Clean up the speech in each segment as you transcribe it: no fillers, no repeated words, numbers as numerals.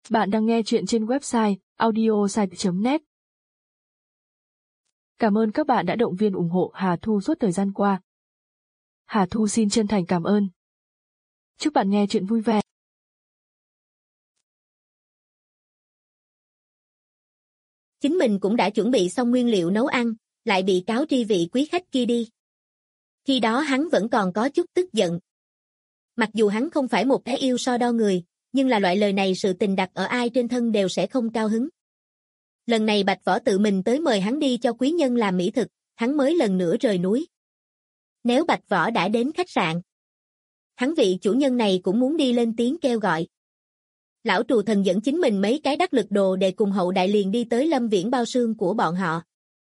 Bạn đang nghe chuyện trên website audiosite.net. Cảm ơn các bạn đã động viên ủng hộ Hà Thu suốt thời gian qua. Hà Thu xin chân thành cảm ơn. Chúc bạn nghe chuyện vui vẻ. Chính mình cũng đã chuẩn bị xong nguyên liệu nấu ăn, lại bị cáo tri vị quý khách kia đi. Khi đó hắn vẫn còn có chút tức giận. Mặc dù hắn không phải một cái yêu so đo người, nhưng là loại lời này sự tình đặt ở ai trên thân đều sẽ không cao hứng. Lần này Bạch Võ tự mình tới mời hắn đi cho quý nhân làm mỹ thực, hắn mới lần nữa rời núi. Nếu Bạch Võ đã đến khách sạn, hắn vị chủ nhân này cũng muốn đi lên tiếng kêu gọi. Lão Trù Thần dẫn chính mình mấy cái đắc lực đồ để cùng hậu đại liền đi tới Lâm Viễn bao xương của bọn họ.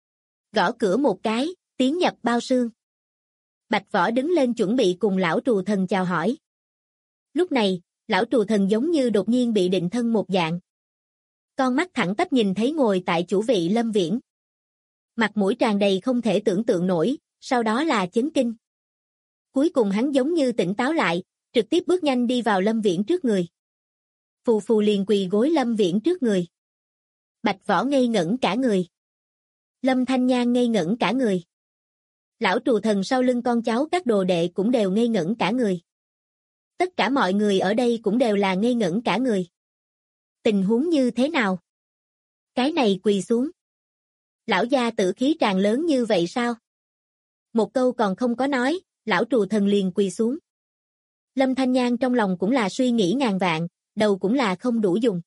Gõ cửa một cái, tiến nhập bao xương. Bạch Võ đứng lên chuẩn bị cùng Lão Trù Thần chào hỏi. Lúc này, Lão Trù Thần giống như đột nhiên bị định thân một dạng. Con mắt thẳng tắp nhìn thấy ngồi tại chủ vị Lâm Viễn. Mặt mũi tràn đầy không thể tưởng tượng nổi, sau đó là chấn kinh. Cuối cùng hắn giống như tỉnh táo lại, trực tiếp bước nhanh đi vào Lâm Viễn trước người. Phù phù liền quỳ gối Lâm Viễn trước người. Bạch Võ ngây ngẩn cả người. Lâm Thanh Nhan ngây ngẩn cả người. Lão Trù Thần sau lưng con cháu các đồ đệ cũng đều ngây ngẩn cả người. Tất cả mọi người ở đây cũng đều là ngây ngẩn cả người. Tình huống như thế nào? Cái này quỳ xuống. Lão gia tử khí tràn lớn như vậy sao? Một câu còn không có nói, Lão Trù Thần liền quỳ xuống. Lâm Thanh Nhan trong lòng cũng là suy nghĩ ngàn vạn, đầu cũng là không đủ dùng.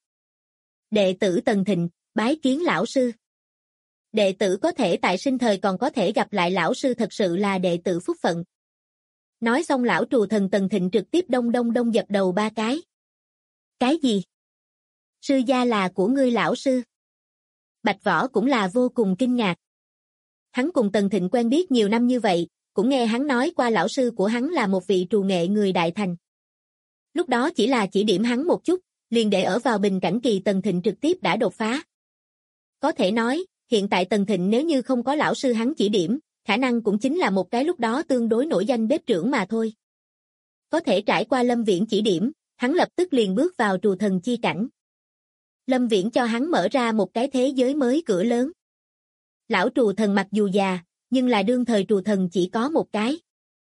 Đệ tử Tần Thịnh, bái kiến lão sư. Đệ tử có thể tại sinh thời còn có thể gặp lại lão sư thật sự là đệ tử phúc phận. Nói xong Lão Trù Thần Tần Thịnh trực tiếp đông dập đầu 3 cái. Cái gì? Sư gia là của ngươi lão sư? Bạch Võ cũng là vô cùng kinh ngạc. Hắn cùng Tần Thịnh quen biết nhiều năm như vậy, cũng nghe hắn nói qua lão sư của hắn là một vị trù nghệ người Đại Thành. Lúc đó chỉ là chỉ điểm hắn một chút, liền để ở vào bình cảnh kỳ Tần Thịnh trực tiếp đã đột phá. Có thể nói, hiện tại Tần Thịnh nếu như không có lão sư hắn chỉ điểm, khả năng cũng chính là một cái lúc đó tương đối nổi danh bếp trưởng mà thôi. Có thể trải qua Lâm Viễn chỉ điểm, hắn lập tức liền bước vào trù thần chi cảnh. Lâm Viễn cho hắn mở ra một cái thế giới mới cửa lớn. Lão Trù Thần mặc dù già, nhưng là đương thời trù thần chỉ có một cái.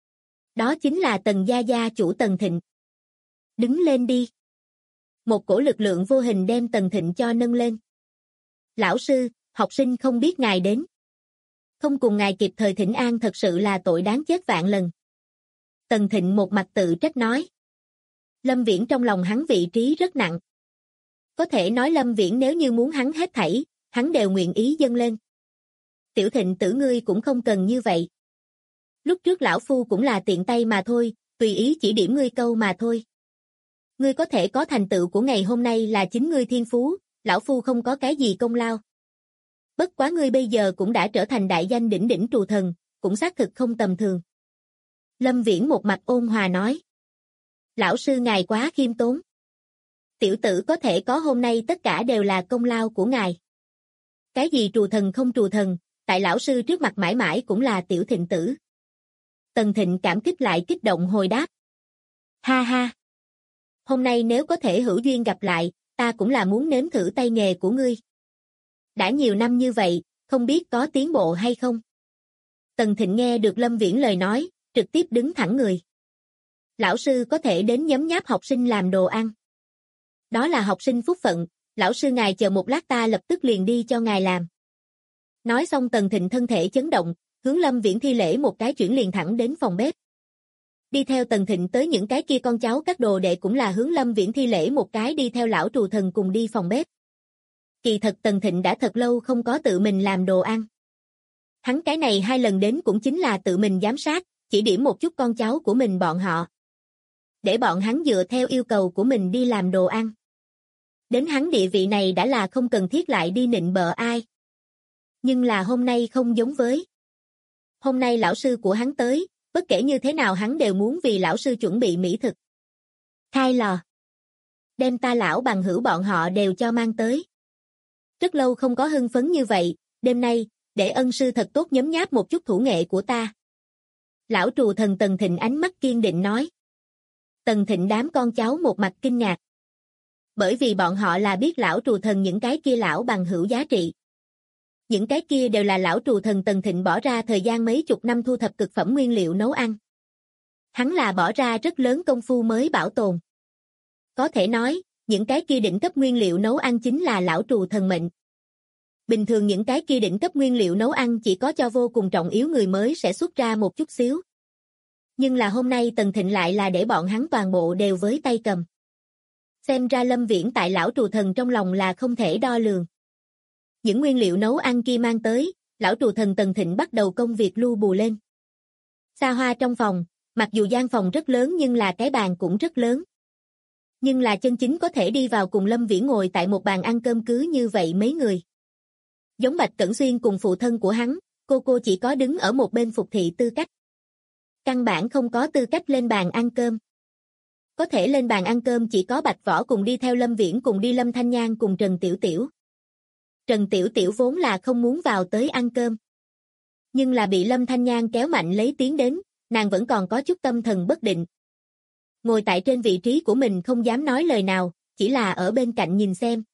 Đó chính là Tần gia gia chủ Tần Thịnh. Đứng lên đi. Một cổ lực lượng vô hình đem Tần Thịnh cho nâng lên. Lão sư, học sinh không biết ngài đến. Không cùng ngài kịp thời thỉnh an thật sự là tội đáng chết vạn lần. Tần Thịnh một mặt tự trách nói. Lâm Viễn trong lòng hắn vị trí rất nặng. Có thể nói Lâm Viễn nếu như muốn hắn hết thảy, hắn đều nguyện ý dâng lên. Tiểu Thịnh tử ngươi cũng không cần như vậy. Lúc trước lão phu cũng là tiện tay mà thôi, tùy ý chỉ điểm ngươi câu mà thôi. Ngươi có thể có thành tựu của ngày hôm nay là chính ngươi thiên phú, lão phu không có cái gì công lao. Bất quá ngươi bây giờ cũng đã trở thành đại danh đỉnh đỉnh trù thần, cũng xác thực không tầm thường. Lâm Viễn một mặt ôn hòa nói. Lão sư ngài quá khiêm tốn. Tiểu tử có thể có hôm nay tất cả đều là công lao của ngài. Cái gì trù thần không trù thần, tại lão sư trước mặt mãi mãi cũng là Tiểu Thịnh tử. Tần Thịnh cảm kích lại kích động hồi đáp. Ha ha. Hôm nay nếu có thể hữu duyên gặp lại, ta cũng là muốn nếm thử tay nghề của ngươi. Đã nhiều năm như vậy, không biết có tiến bộ hay không? Tần Thịnh nghe được Lâm Viễn lời nói, trực tiếp đứng thẳng người. Lão sư có thể đến nhấm nháp học sinh làm đồ ăn. Đó là học sinh phúc phận, lão sư ngài chờ một lát ta lập tức liền đi cho ngài làm. Nói xong Tần Thịnh thân thể chấn động, hướng Lâm Viễn thi lễ một cái chuyển liền thẳng đến phòng bếp. Đi theo Tần Thịnh tới những cái kia con cháu các đồ đệ cũng là hướng Lâm Viễn thi lễ một cái đi theo Lão Trù Thần cùng đi phòng bếp. Kỳ thật Tần Thịnh đã thật lâu không có tự mình làm đồ ăn. Hắn cái này 2 lần đến cũng chính là tự mình giám sát, chỉ điểm một chút con cháu của mình bọn họ. Để bọn hắn dựa theo yêu cầu của mình đi làm đồ ăn. Đến hắn địa vị này đã là không cần thiết lại đi nịnh bợ ai. Nhưng là hôm nay không giống với. Hôm nay lão sư của hắn tới, bất kể như thế nào hắn đều muốn vì lão sư chuẩn bị mỹ thực. Khai lò. Đem ta lão bằng hữu bọn họ đều cho mang tới. Rất lâu không có hưng phấn như vậy, đêm nay, để ân sư thật tốt nhấm nháp một chút thủ nghệ của ta. Lão Trù Thần Tần Thịnh ánh mắt kiên định nói. Tần Thịnh đám con cháu một mặt kinh ngạc. bởi vì bọn họ là biết lão trù thần những cái kia lão bằng hữu giá trị. Những cái kia đều là lão trù thần Tần Thịnh bỏ ra thời gian mấy chục năm thu thập cực phẩm nguyên liệu nấu ăn. Hắn là bỏ ra rất lớn công phu mới bảo tồn. Có thể nói, những cái kia đỉnh cấp nguyên liệu nấu ăn chính là lão trù thần mệnh. Bình thường những cái kia đỉnh cấp nguyên liệu nấu ăn chỉ có cho vô cùng trọng yếu người mới sẽ xuất ra một chút xíu. Nhưng là hôm nay Tần Thịnh lại là để bọn hắn toàn bộ đều với tay cầm. Xem ra Lâm Viễn tại lão trù thần trong lòng là không thể đo lường. Những nguyên liệu nấu ăn kia mang tới, lão trù thần Tần Thịnh bắt đầu công việc lu bù lên. Xa hoa trong phòng, mặc dù gian phòng rất lớn nhưng là cái bàn cũng rất lớn. Nhưng là chân chính có thể đi vào cùng Lâm Viễn ngồi tại một bàn ăn cơm cứ như vậy mấy người. Giống Bạch Cẩn Xuyên cùng phụ thân của hắn, cô chỉ có đứng ở một bên phục thị tư cách. Căn bản không có tư cách lên bàn ăn cơm. Có thể lên bàn ăn cơm chỉ có Bạch Võ cùng đi theo Lâm Viễn cùng đi Lâm Thanh Nhan cùng Trần Tiểu Tiểu. Trần Tiểu Tiểu vốn là không muốn vào tới ăn cơm. Nhưng là bị Lâm Thanh Nhan kéo mạnh lấy tiến đến, nàng vẫn còn có chút tâm thần bất định. Ngồi tại trên vị trí của mình không dám nói lời nào, chỉ là ở bên cạnh nhìn xem.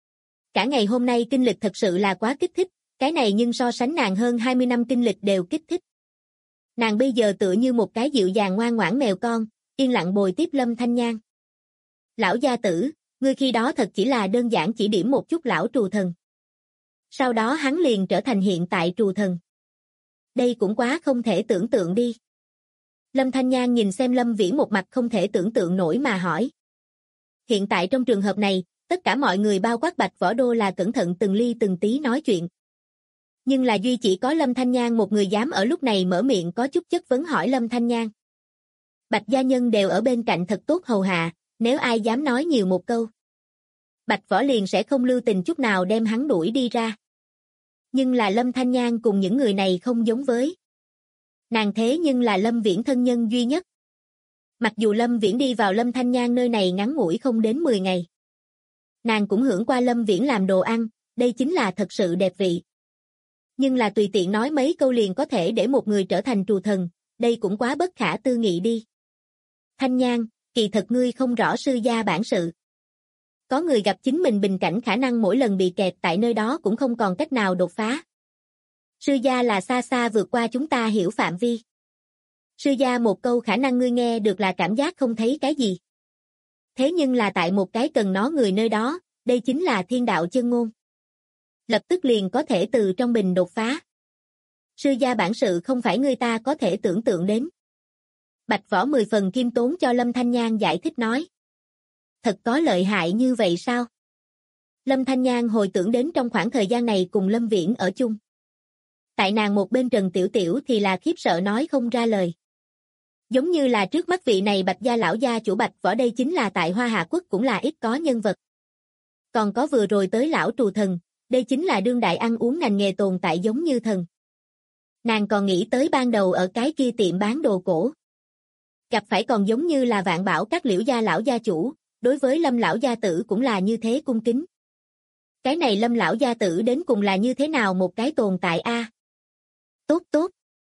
Cả ngày hôm nay kinh lịch thật sự là quá kích thích, cái này nhưng so sánh nàng hơn 20 năm kinh lịch đều kích thích. Nàng bây giờ tựa như một cái dịu dàng ngoan ngoãn mèo con, yên lặng bồi tiếp Lâm Thanh Nhan. Lão gia tử, ngươi khi đó thật chỉ là đơn giản chỉ điểm một chút lão trù thần. Sau đó hắn liền trở thành hiện tại trù thần. Đây cũng quá không thể tưởng tượng đi. Lâm Thanh Nhan nhìn xem Lâm Viễn một mặt không thể tưởng tượng nổi mà hỏi. Hiện tại trong trường hợp này, tất cả mọi người bao quát Bạch Võ Đô là cẩn thận từng ly từng tí nói chuyện. Nhưng là duy chỉ có Lâm Thanh Nhan một người dám ở lúc này mở miệng có chút chất vấn hỏi Lâm Thanh Nhan. Bạch gia nhân đều ở bên cạnh thật tốt hầu hạ, nếu ai dám nói nhiều một câu. Bạch Võ liền sẽ không lưu tình chút nào đem hắn đuổi đi ra. Nhưng là Lâm Thanh Nhan cùng những người này không giống với. Nàng thế nhưng là Lâm Viễn thân nhân duy nhất. Mặc dù Lâm Viễn đi vào Lâm Thanh Nhan nơi này ngắn ngủi không đến 10 ngày. Nàng cũng hưởng qua Lâm Viễn làm đồ ăn, đây chính là thật sự đẹp vị. Nhưng là tùy tiện nói mấy câu liền có thể để một người trở thành trù thần, đây cũng quá bất khả tư nghị đi. Thanh Nhan, kỳ thật ngươi không rõ sư gia bản sự. Có người gặp chính mình bình cảnh khả năng mỗi lần bị kẹt tại nơi đó cũng không còn cách nào đột phá. Sư gia là xa xa vượt qua chúng ta hiểu phạm vi. Sư gia một câu khả năng ngươi nghe được là cảm giác không thấy cái gì. Thế nhưng là tại một cái cần nó người nơi đó, đây chính là thiên đạo chân ngôn. Lập tức liền có thể từ trong bình đột phá. Sư gia bản sự không phải người ta có thể tưởng tượng đến. Bạch Võ 10 phần khiêm tốn cho Lâm Thanh Nhan giải thích nói. Thật có lợi hại như vậy sao? Lâm Thanh Nhan hồi tưởng đến trong khoảng thời gian này cùng Lâm Viễn ở chung. Tại nàng một bên Trần Tiểu Tiểu thì là khiếp sợ nói không ra lời. Giống như là trước mắt vị này Bạch gia lão gia chủ Bạch Võ đây chính là tại Hoa Hạ Quốc cũng là ít có nhân vật. Còn có vừa rồi tới lão trù thần, đây chính là đương đại ăn uống ngành nghề tồn tại giống như thần. Nàng còn nghĩ tới ban đầu ở cái kia tiệm bán đồ cổ. Gặp phải còn giống như là Vạn Bảo các Liễu gia lão gia chủ, đối với Lâm lão gia tử cũng là như thế cung kính. Cái này Lâm lão gia tử đến cùng là như thế nào một cái tồn tại a? Tốt tốt.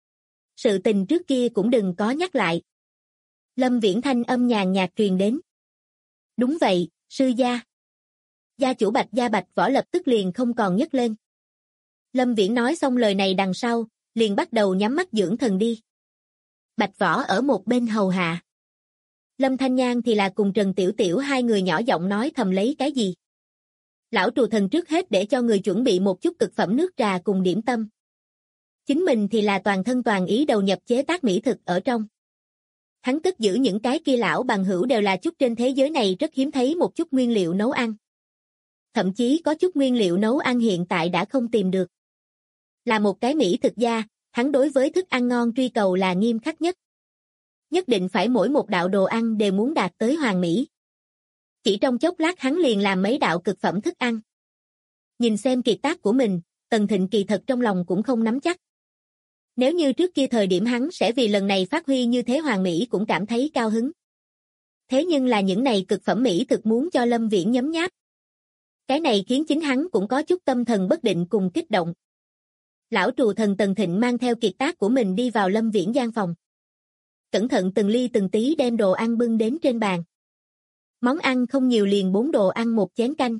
Sự tình trước kia cũng đừng có nhắc lại. Lâm Viễn thanh âm nhàn nhạt truyền đến. Đúng vậy, sư gia. Gia chủ Bạch gia Bạch Võ lập tức liền không còn nhấc lên. Lâm Viễn nói xong lời này đằng sau, liền bắt đầu nhắm mắt dưỡng thần đi. Bạch Võ ở một bên hầu hạ. Lâm Thanh Nhan thì là cùng Trần Tiểu Tiểu hai người nhỏ giọng nói thầm lấy cái gì. Lão trù thần trước hết để cho người chuẩn bị một chút cực phẩm nước trà cùng điểm tâm. Chính mình thì là toàn thân toàn ý đầu nhập chế tác mỹ thực ở trong. Hắn cất giữ những cái kia lão bằng hữu đều là chút trên thế giới này rất hiếm thấy một chút nguyên liệu nấu ăn. Thậm chí có chút nguyên liệu nấu ăn hiện tại đã không tìm được. Là một cái mỹ thực gia, hắn đối với thức ăn ngon truy cầu là nghiêm khắc nhất. Nhất định phải mỗi một đạo đồ ăn đều muốn đạt tới hoàn mỹ. Chỉ trong chốc lát hắn liền làm mấy đạo cực phẩm thức ăn. Nhìn xem kiệt tác của mình, Tần Thịnh kỳ thật trong lòng cũng không nắm chắc. Nếu như trước kia thời điểm hắn sẽ vì lần này phát huy như thế hoàn mỹ cũng cảm thấy cao hứng. Thế nhưng là những này cực phẩm mỹ thực muốn cho Lâm Viễn nhấm nháp. Cái này khiến chính hắn cũng có chút tâm thần bất định cùng kích động. Lão trù thần Tần Thịnh mang theo kiệt tác của mình đi vào Lâm Viễn gian phòng. Cẩn thận từng ly từng tí đem đồ ăn bưng đến trên bàn. Món ăn không nhiều liền 4 đồ ăn một chén canh.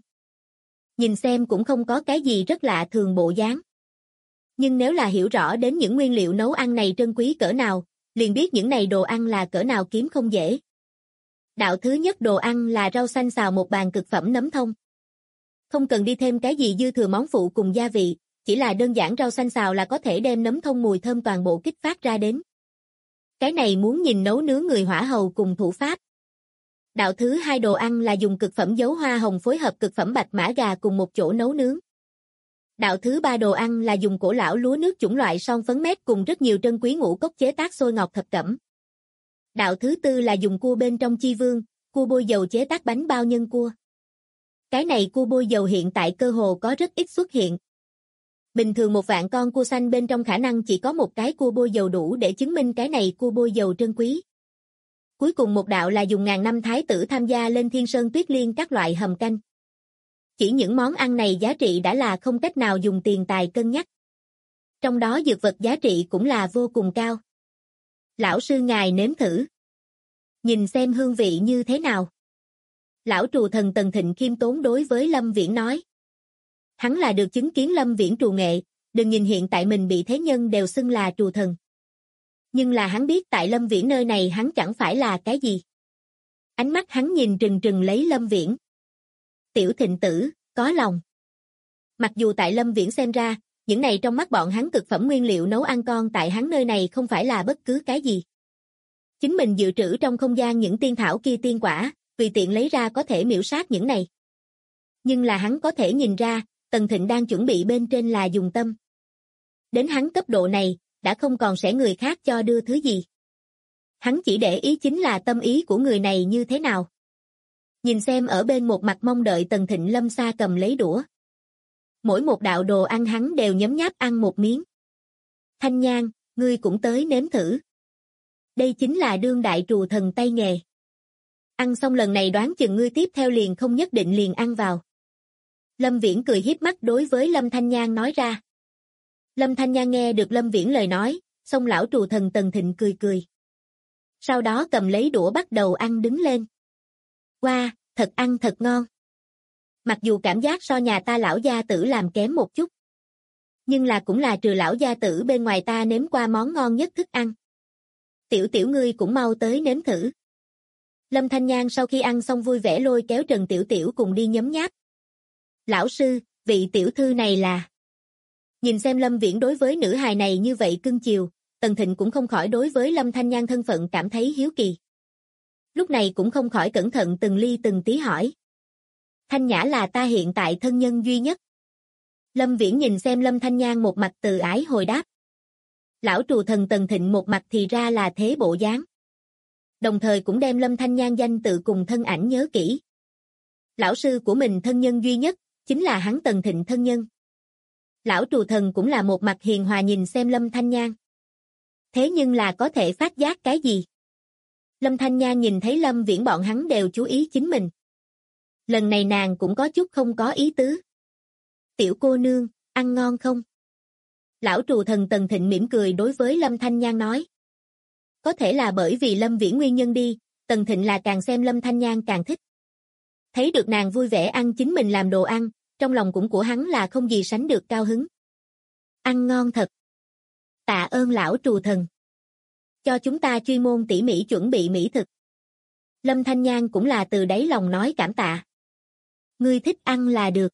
Nhìn xem cũng không có cái gì rất lạ thường bộ dáng. Nhưng nếu là hiểu rõ đến những nguyên liệu nấu ăn này trân quý cỡ nào, liền biết những này đồ ăn là cỡ nào kiếm không dễ. Đạo thứ nhất đồ ăn là rau xanh xào một bàn cực phẩm nấm thông. Không cần đi thêm cái gì dư thừa món phụ cùng gia vị, chỉ là đơn giản rau xanh xào là có thể đem nấm thông mùi thơm toàn bộ kích phát ra đến. Cái này muốn nhìn nấu nướng người hỏa hầu cùng thủ pháp. Đạo thứ hai đồ ăn là dùng cực phẩm dấu hoa hồng phối hợp cực phẩm bạch mã gà cùng một chỗ nấu nướng. Đạo thứ ba đồ ăn là dùng cổ lão lúa nước chủng loại son phấn mét cùng rất nhiều trân quý ngũ cốc chế tác xôi ngọt thập cẩm. Đạo thứ tư là dùng cua bên trong chi vương, cua bôi dầu chế tác bánh bao nhân cua. Cái này cua bôi dầu hiện tại cơ hồ có rất ít xuất hiện. Bình thường 1 vạn con cua xanh bên trong khả năng chỉ có một cái cua bôi dầu đủ để chứng minh cái này cua bôi dầu trân quý. Cuối cùng một đạo là dùng ngàn năm thái tử tham gia lên thiên sơn tuyết liên các loại hầm canh. Chỉ những món ăn này giá trị đã là không cách nào dùng tiền tài cân nhắc. Trong đó dược vật giá trị cũng là vô cùng cao. Lão sư ngài nếm thử. Nhìn xem hương vị như thế nào. Lão trù thần Tần Thịnh khiêm tốn đối với Lâm Viễn nói. Hắn là được chứng kiến Lâm Viễn trù nghệ, đừng nhìn hiện tại mình bị thế nhân đều xưng là trù thần. Nhưng là hắn biết tại Lâm Viễn nơi này hắn chẳng phải là cái gì. Ánh mắt hắn nhìn trừng trừng lấy Lâm Viễn. Tiểu Thịnh tử, có lòng. Mặc dù tại Lâm Viễn xem ra, những này trong mắt bọn hắn cực phẩm nguyên liệu nấu ăn con tại hắn nơi này không phải là bất cứ cái gì. Chính mình dự trữ trong không gian những tiên thảo kia tiên quả, tùy tiện lấy ra có thể miểu sát những này. Nhưng là hắn có thể nhìn ra, Tần Thịnh đang chuẩn bị bên trên là dùng tâm. Đến hắn cấp độ này, đã không còn sẽ người khác cho đưa thứ gì. Hắn chỉ để ý chính là tâm ý của người này như thế nào. Nhìn xem ở bên một mặt mong đợi Tần Thịnh Lâm xa cầm lấy đũa. Mỗi một đạo đồ ăn hắn đều nhấm nháp ăn một miếng. Thanh Nhan, ngươi cũng tới nếm thử. Đây chính là đương đại trù thần tay nghề. Ăn xong lần này đoán chừng ngươi tiếp theo liền không nhất định liền ăn vào. Lâm Viễn cười hiếp mắt đối với Lâm Thanh Nhan nói ra. Lâm Thanh Nhan nghe được Lâm Viễn lời nói, xong lão trù thần Tần Thịnh cười cười. Sau đó cầm lấy đũa bắt đầu ăn đứng lên. Wow, thật ăn thật ngon. Mặc dù cảm giác so nhà ta lão gia tử làm kém một chút. Nhưng là cũng là trừ lão gia tử bên ngoài ta nếm qua món ngon nhất thức ăn. Tiểu tiểu ngươi cũng mau tới nếm thử. Lâm Thanh Nhan sau khi ăn xong vui vẻ lôi kéo Trần Tiểu Tiểu cùng đi nhấm nháp. Lão sư, vị tiểu thư này là... Nhìn xem Lâm Viễn đối với nữ hài này như vậy cưng chiều, Tần Thịnh cũng không khỏi đối với Lâm Thanh Nhan thân phận cảm thấy hiếu kỳ. Lúc này cũng không khỏi cẩn thận từng ly từng tí hỏi. Thanh Nhã là ta hiện tại thân nhân duy nhất. Lâm Viễn nhìn xem Lâm Thanh Nhan một mặt từ ái hồi đáp. Lão trù thần Tần Thịnh một mặt thì ra là thế bộ dáng. Đồng thời cũng đem Lâm Thanh Nhan danh tự cùng thân ảnh nhớ kỹ. Lão sư của mình thân nhân duy nhất, chính là hắn Tần Thịnh thân nhân. Lão trù thần cũng là một mặt hiền hòa nhìn xem Lâm Thanh Nhan. Thế nhưng là có thể phát giác cái gì? Lâm Thanh Nhan nhìn thấy Lâm Viễn bọn hắn đều chú ý chính mình. Lần này nàng cũng có chút không có ý tứ. Tiểu cô nương, ăn ngon không? Lão trù thần Tần Thịnh mỉm cười đối với Lâm Thanh Nhan nói. Có thể là bởi vì Lâm Viễn nguyên nhân đi, Tần Thịnh là càng xem Lâm Thanh Nhan càng thích. Thấy được nàng vui vẻ ăn chính mình làm đồ ăn, trong lòng cũng của hắn là không gì sánh được cao hứng. Ăn ngon thật. Tạ ơn lão trù thần. Cho chúng ta chuyên môn tỉ mỉ chuẩn bị mỹ thực. Lâm Thanh Nhan cũng là từ đáy lòng nói cảm tạ. Ngươi thích ăn là được.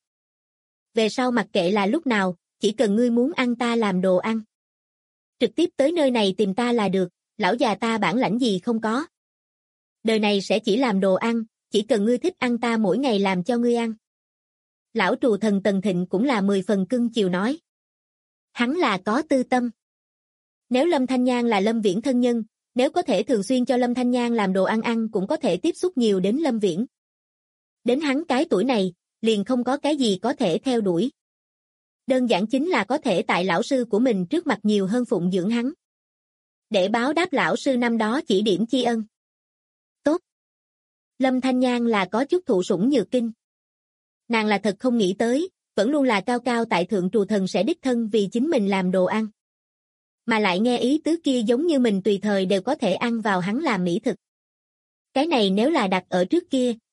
Về sau mặc kệ là lúc nào, chỉ cần ngươi muốn ăn ta làm đồ ăn. Trực tiếp tới nơi này tìm ta là được, lão già ta bản lãnh gì không có. Đời này sẽ chỉ làm đồ ăn, chỉ cần ngươi thích ăn ta mỗi ngày làm cho ngươi ăn. Lão trù thần Tần Thịnh cũng là 10 phần cưng chiều nói. Hắn là có tư tâm. Nếu Lâm Thanh Nhan là Lâm Viễn thân nhân, nếu có thể thường xuyên cho Lâm Thanh Nhan làm đồ ăn ăn cũng có thể tiếp xúc nhiều đến Lâm Viễn. Đến hắn cái tuổi này, liền không có cái gì có thể theo đuổi. Đơn giản chính là có thể tại lão sư của mình trước mặt nhiều hơn phụng dưỡng hắn. Để báo đáp lão sư năm đó chỉ điểm tri ân. Tốt. Lâm Thanh Nhan là có chút thụ sủng nhược kinh. Nàng là thật không nghĩ tới, vẫn luôn là cao cao tại thượng trù thần sẽ đích thân vì chính mình làm đồ ăn. Mà lại nghe ý tứ kia giống như mình tùy thời đều có thể ăn vào hắn làm mỹ thực. Cái này nếu là đặt ở trước kia,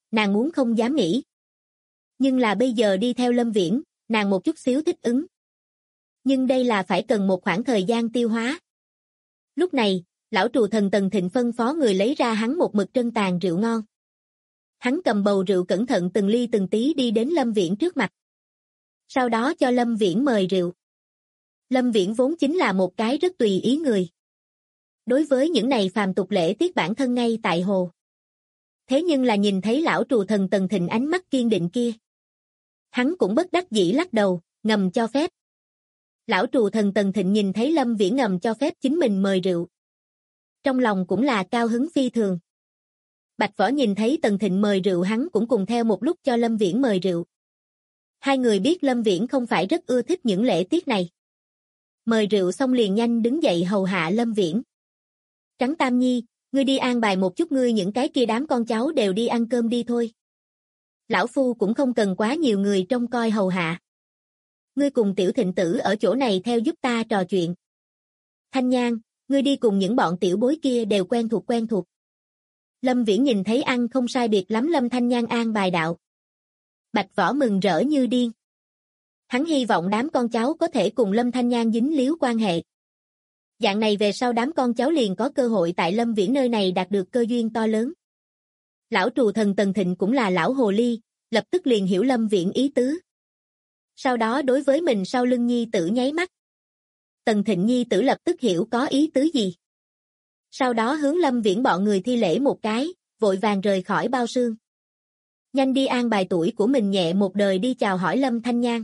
nàng muốn không dám nghĩ. Nhưng là bây giờ đi theo Lâm Viễn, nàng một chút xíu thích ứng. Nhưng đây là phải cần một khoảng thời gian tiêu hóa. Lúc này, lão trù thần Tần Thịnh phân phó người lấy ra hắn một mực trân tàn rượu ngon. Hắn cầm bầu rượu cẩn thận từng ly từng tí đi đến Lâm Viễn trước mặt. Sau đó cho Lâm Viễn mời rượu. Lâm Viễn vốn chính là một cái rất tùy ý người. Đối với những này phàm tục lễ tiết bản thân ngay tại hồ. Thế nhưng là nhìn thấy lão trù thần Tần Thịnh ánh mắt kiên định kia. Hắn cũng bất đắc dĩ lắc đầu, ngầm cho phép. Lão trù thần Tần Thịnh nhìn thấy Lâm Viễn ngầm cho phép chính mình mời rượu. Trong lòng cũng là cao hứng phi thường. Bạch Võ nhìn thấy Tần Thịnh mời rượu hắn cũng cùng theo một lúc cho Lâm Viễn mời rượu. Hai người biết Lâm Viễn không phải rất ưa thích những lễ tiết này. Mời rượu xong liền nhanh đứng dậy hầu hạ Lâm Viễn. Trắng Tam Nhi, ngươi đi an bài một chút ngươi những cái kia đám con cháu đều đi ăn cơm đi thôi. Lão Phu cũng không cần quá nhiều người trông coi hầu hạ. Ngươi cùng Tiểu Thịnh Tử ở chỗ này theo giúp ta trò chuyện. Thanh Nhan, ngươi đi cùng những bọn tiểu bối kia đều quen thuộc. Lâm Viễn nhìn thấy ăn không sai biệt lắm Lâm Thanh Nhan an bài đạo. Bạch Võ mừng rỡ như điên. Hắn hy vọng đám con cháu có thể cùng Lâm Thanh Nhan dính líu quan hệ. Dạng này về sau đám con cháu liền có cơ hội tại Lâm Viễn nơi này đạt được cơ duyên to lớn. Lão trù thần Tần Thịnh cũng là lão hồ ly, lập tức liền hiểu Lâm Viễn ý tứ. Sau đó đối với mình sau lưng nhi tử nháy mắt. Tần Thịnh nhi tử lập tức hiểu có ý tứ gì. Sau đó hướng Lâm Viễn bọn người thi lễ một cái, vội vàng rời khỏi bao sương. Nhanh đi an bài tuổi của mình nhẹ một đời đi chào hỏi Lâm Thanh Nhan.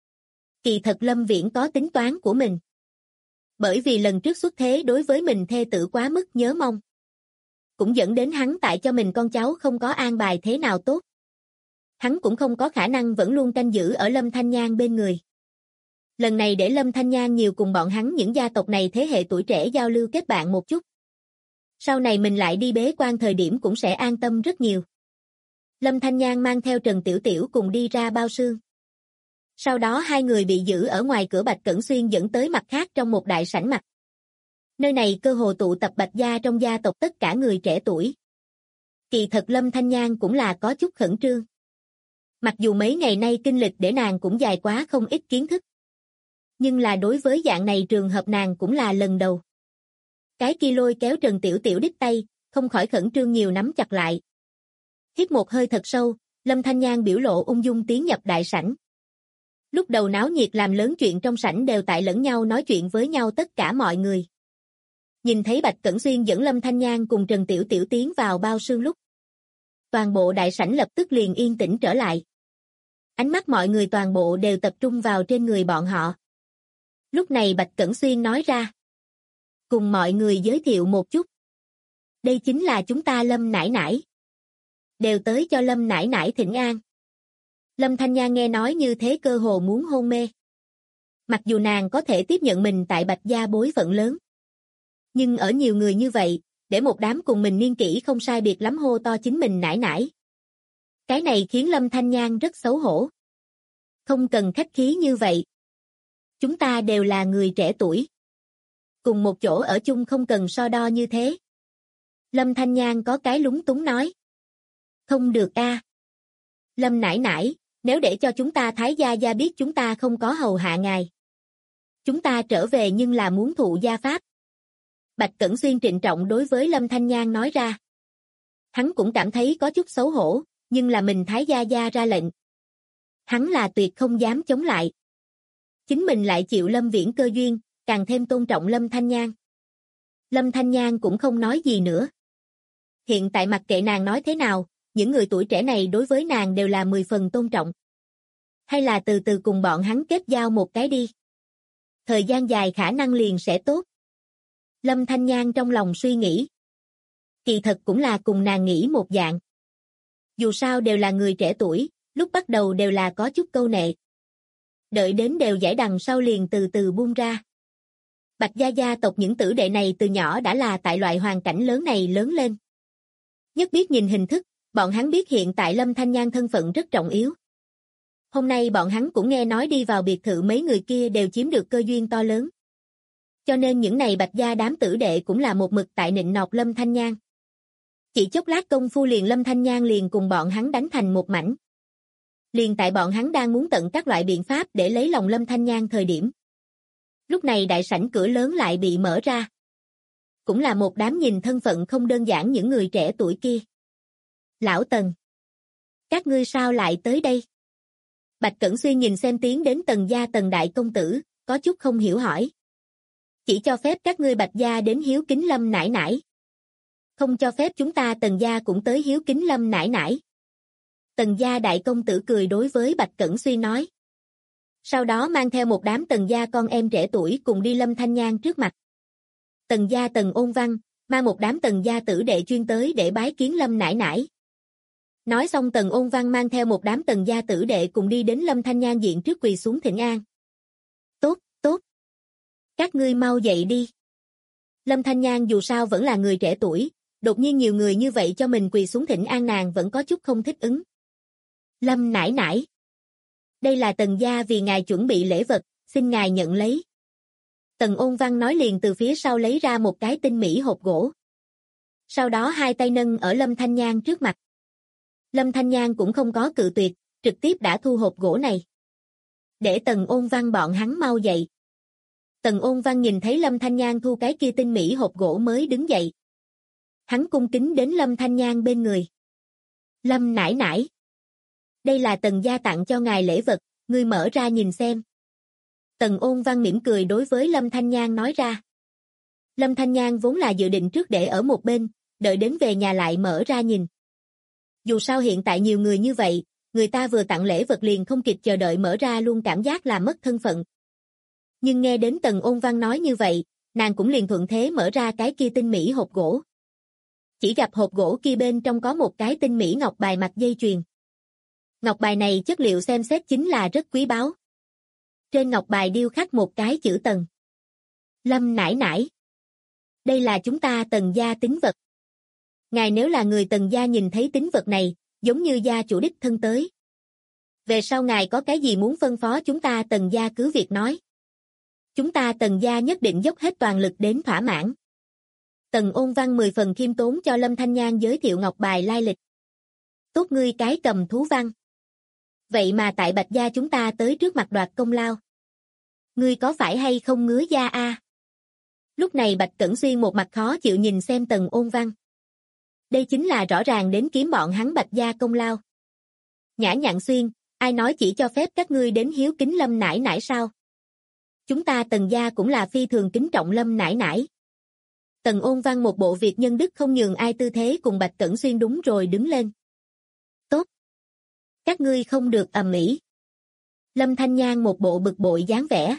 Kỳ thật Lâm Viễn có tính toán của mình. Bởi vì lần trước xuất thế đối với mình thê tử quá mức nhớ mong. Cũng dẫn đến hắn tại cho mình con cháu không có an bài thế nào tốt. Hắn cũng không có khả năng vẫn luôn canh giữ ở Lâm Thanh Nhan bên người. Lần này để Lâm Thanh Nhan nhiều cùng bọn hắn những gia tộc này thế hệ tuổi trẻ giao lưu kết bạn một chút. Sau này mình lại đi bế quan thời điểm cũng sẽ an tâm rất nhiều. Lâm Thanh Nhan mang theo Trần Tiểu Tiểu cùng đi ra bao sương. Sau đó hai người bị giữ ở ngoài cửa Bạch Cẩn Xuyên dẫn tới mặt khác trong một đại sảnh mặt. Nơi này cơ hồ tụ tập Bạch gia trong gia tộc tất cả người trẻ tuổi. Kỳ thật Lâm Thanh Nhan cũng là có chút khẩn trương. Mặc dù mấy ngày nay kinh lịch để nàng cũng dài quá không ít kiến thức. Nhưng là đối với dạng này trường hợp nàng cũng là lần đầu. Cái kia lôi kéo Trần Tiểu Tiểu đích tay, không khỏi khẩn trương nhiều nắm chặt lại. Hít một hơi thật sâu, Lâm Thanh Nhan biểu lộ ung dung tiến nhập đại sảnh. Lúc đầu náo nhiệt làm lớn chuyện trong sảnh đều tại lẫn nhau nói chuyện với nhau tất cả mọi người. Nhìn thấy Bạch Cẩn Xuyên dẫn Lâm Thanh Nhan cùng Trần Tiểu Tiểu tiến vào bao sương lúc. Toàn bộ đại sảnh lập tức liền yên tĩnh trở lại. Ánh mắt mọi người toàn bộ đều tập trung vào trên người bọn họ. Lúc này Bạch Cẩn Xuyên nói ra. Cùng mọi người giới thiệu một chút. Đây chính là chúng ta Lâm nãi nãi. Đều tới cho Lâm nãi nãi thỉnh an. Lâm Thanh Nhan nghe nói như thế cơ hồ muốn hôn mê. Mặc dù nàng có thể tiếp nhận mình tại Bạch gia bối phận lớn. Nhưng ở nhiều người như vậy, để một đám cùng mình niên kỷ không sai biệt lắm hô to chính mình nãi nãi. Cái này khiến Lâm Thanh Nhan rất xấu hổ. Không cần khách khí như vậy. Chúng ta đều là người trẻ tuổi. Cùng một chỗ ở chung không cần so đo như thế. Lâm Thanh Nhan có cái lúng túng nói. Không được a. Lâm nãi nãi, nếu để cho chúng ta Thái gia gia biết chúng ta không có hầu hạ ngài. Chúng ta trở về nhưng là muốn thụ gia pháp. Bạch Cẩn Xuyên trịnh trọng đối với Lâm Thanh Nhan nói ra. Hắn cũng cảm thấy có chút xấu hổ, nhưng là mình Thái gia gia ra lệnh. Hắn là tuyệt không dám chống lại. Chính mình lại chịu Lâm Viễn cơ duyên, càng thêm tôn trọng Lâm Thanh Nhan. Lâm Thanh Nhan cũng không nói gì nữa. Hiện tại mặc kệ nàng nói thế nào, những người tuổi trẻ này đối với nàng đều là 10 phần tôn trọng. Hay là từ từ cùng bọn hắn kết giao một cái đi. Thời gian dài khả năng liền sẽ tốt. Lâm Thanh Nhan trong lòng suy nghĩ. Kỳ thật cũng là cùng nàng nghĩ một dạng. Dù sao đều là người trẻ tuổi, lúc bắt đầu đều là có chút câu nệ. Đợi đến đều giải đằng sau liền từ từ buông ra. Bạch gia gia tộc những tử đệ này từ nhỏ đã là tại loại hoàn cảnh lớn này lớn lên. Nhất biết nhìn hình thức, bọn hắn biết hiện tại Lâm Thanh Nhan thân phận rất trọng yếu. Hôm nay bọn hắn cũng nghe nói đi vào biệt thự mấy người kia đều chiếm được cơ duyên to lớn. Cho nên những này Bạch gia đám tử đệ cũng là một mực tại nịnh nọt Lâm Thanh Nhan. Chỉ chốc lát công phu liền Lâm Thanh Nhan liền cùng bọn hắn đánh thành một mảnh. Liền tại bọn hắn đang muốn tận các loại biện pháp để lấy lòng Lâm Thanh Nhan thời điểm. Lúc này đại sảnh cửa lớn lại bị mở ra. Cũng là một đám nhìn thân phận không đơn giản những người trẻ tuổi kia. Lão Tần. Các ngươi sao lại tới đây? Bạch Cẩn Xuyên nhìn xem tiến đến Tần gia Tần đại công tử, có chút không hiểu hỏi. Chỉ cho phép các ngươi Bạch gia đến hiếu kính Lâm nãi nãi. Không cho phép chúng ta Tần gia cũng tới hiếu kính Lâm nãi nãi. Tần gia đại công tử cười đối với Bạch Cẩn Xuyên nói. Sau đó mang theo một đám Tần gia con em trẻ tuổi cùng đi Lâm Thanh Nhan trước mặt. Tần gia Tần Ôn Văn, mang một đám Tần gia tử đệ chuyên tới để bái kiến Lâm nãi nãi. Nói xong Tần Ôn Văn mang theo một đám Tần gia tử đệ cùng đi đến Lâm Thanh Nhan diện trước quỳ xuống thỉnh an. Tốt, tốt. Các ngươi mau dậy đi. Lâm Thanh Nhan dù sao vẫn là người trẻ tuổi, đột nhiên nhiều người như vậy cho mình quỳ xuống thỉnh an nàng vẫn có chút không thích ứng. Lâm nãi nãi. Đây là Tần gia vì ngài chuẩn bị lễ vật, xin ngài nhận lấy. Tần Ôn Văn nói liền từ phía sau lấy ra một cái tinh mỹ hộp gỗ. Sau đó hai tay nâng ở Lâm Thanh Nhan trước mặt. Lâm Thanh Nhan cũng không có cự tuyệt, trực tiếp đã thu hộp gỗ này. Để Tần Ôn Văn bọn hắn mau dậy. Tần Ôn Văn nhìn thấy Lâm Thanh Nhan thu cái kia tinh mỹ hộp gỗ mới đứng dậy. Hắn cung kính đến Lâm Thanh Nhan bên người. Lâm nãi nãi. Đây là Tần gia tặng cho ngài lễ vật, ngươi mở ra nhìn xem. Tần Ôn Văn mỉm cười đối với Lâm Thanh Nhan nói ra. Lâm Thanh Nhan vốn là dự định trước để ở một bên, đợi đến về nhà lại mở ra nhìn. Dù sao hiện tại nhiều người như vậy, người ta vừa tặng lễ vật liền không kịp chờ đợi mở ra luôn cảm giác là mất thân phận. Nhưng nghe đến Tần Ôn Văn nói như vậy, nàng cũng liền thuận thế mở ra cái kia tinh mỹ hộp gỗ. Chỉ gặp hộp gỗ kia bên trong có một cái tinh mỹ ngọc bài mặt dây chuyền. Ngọc bài này chất liệu xem xét chính là rất quý báu. Trên ngọc bài điêu khắc một cái chữ Tần. Lâm nãi nãi. Đây là chúng ta Tần gia tín vật. Ngài nếu là người Tần gia nhìn thấy tín vật này, giống như gia chủ đích thân tới. Về sau ngài có cái gì muốn phân phó chúng ta Tần gia cứ việc nói. Chúng ta Tần gia nhất định dốc hết toàn lực đến thỏa mãn. Tần Ôn Văn 10 phần khiêm tốn cho Lâm Thanh Nhan giới thiệu ngọc bài lai lịch. Tốt ngươi cái cầm thú văn. Vậy mà tại Bạch gia chúng ta tới trước mặt đoạt công lao. Ngươi có phải hay không ngứa da a? Lúc này Bạch Cẩn Xuyên một mặt khó chịu nhìn xem Tần Ôn Văn. Đây chính là rõ ràng đến kiếm bọn hắn Bạch gia công lao. Nhã Nhặn Xuyên, ai nói chỉ cho phép các ngươi đến hiếu kính Lâm nãi nãi sao? Chúng ta Tần gia cũng là phi thường kính trọng Lâm nãi nãi. Tần Ôn Văn một bộ việc nhân đức không nhường ai tư thế cùng Bạch Cẩn Xuyên đúng rồi đứng lên. Tốt. Các ngươi không được ầm ĩ. Lâm Thanh Nhan một bộ bực bội dáng vẻ.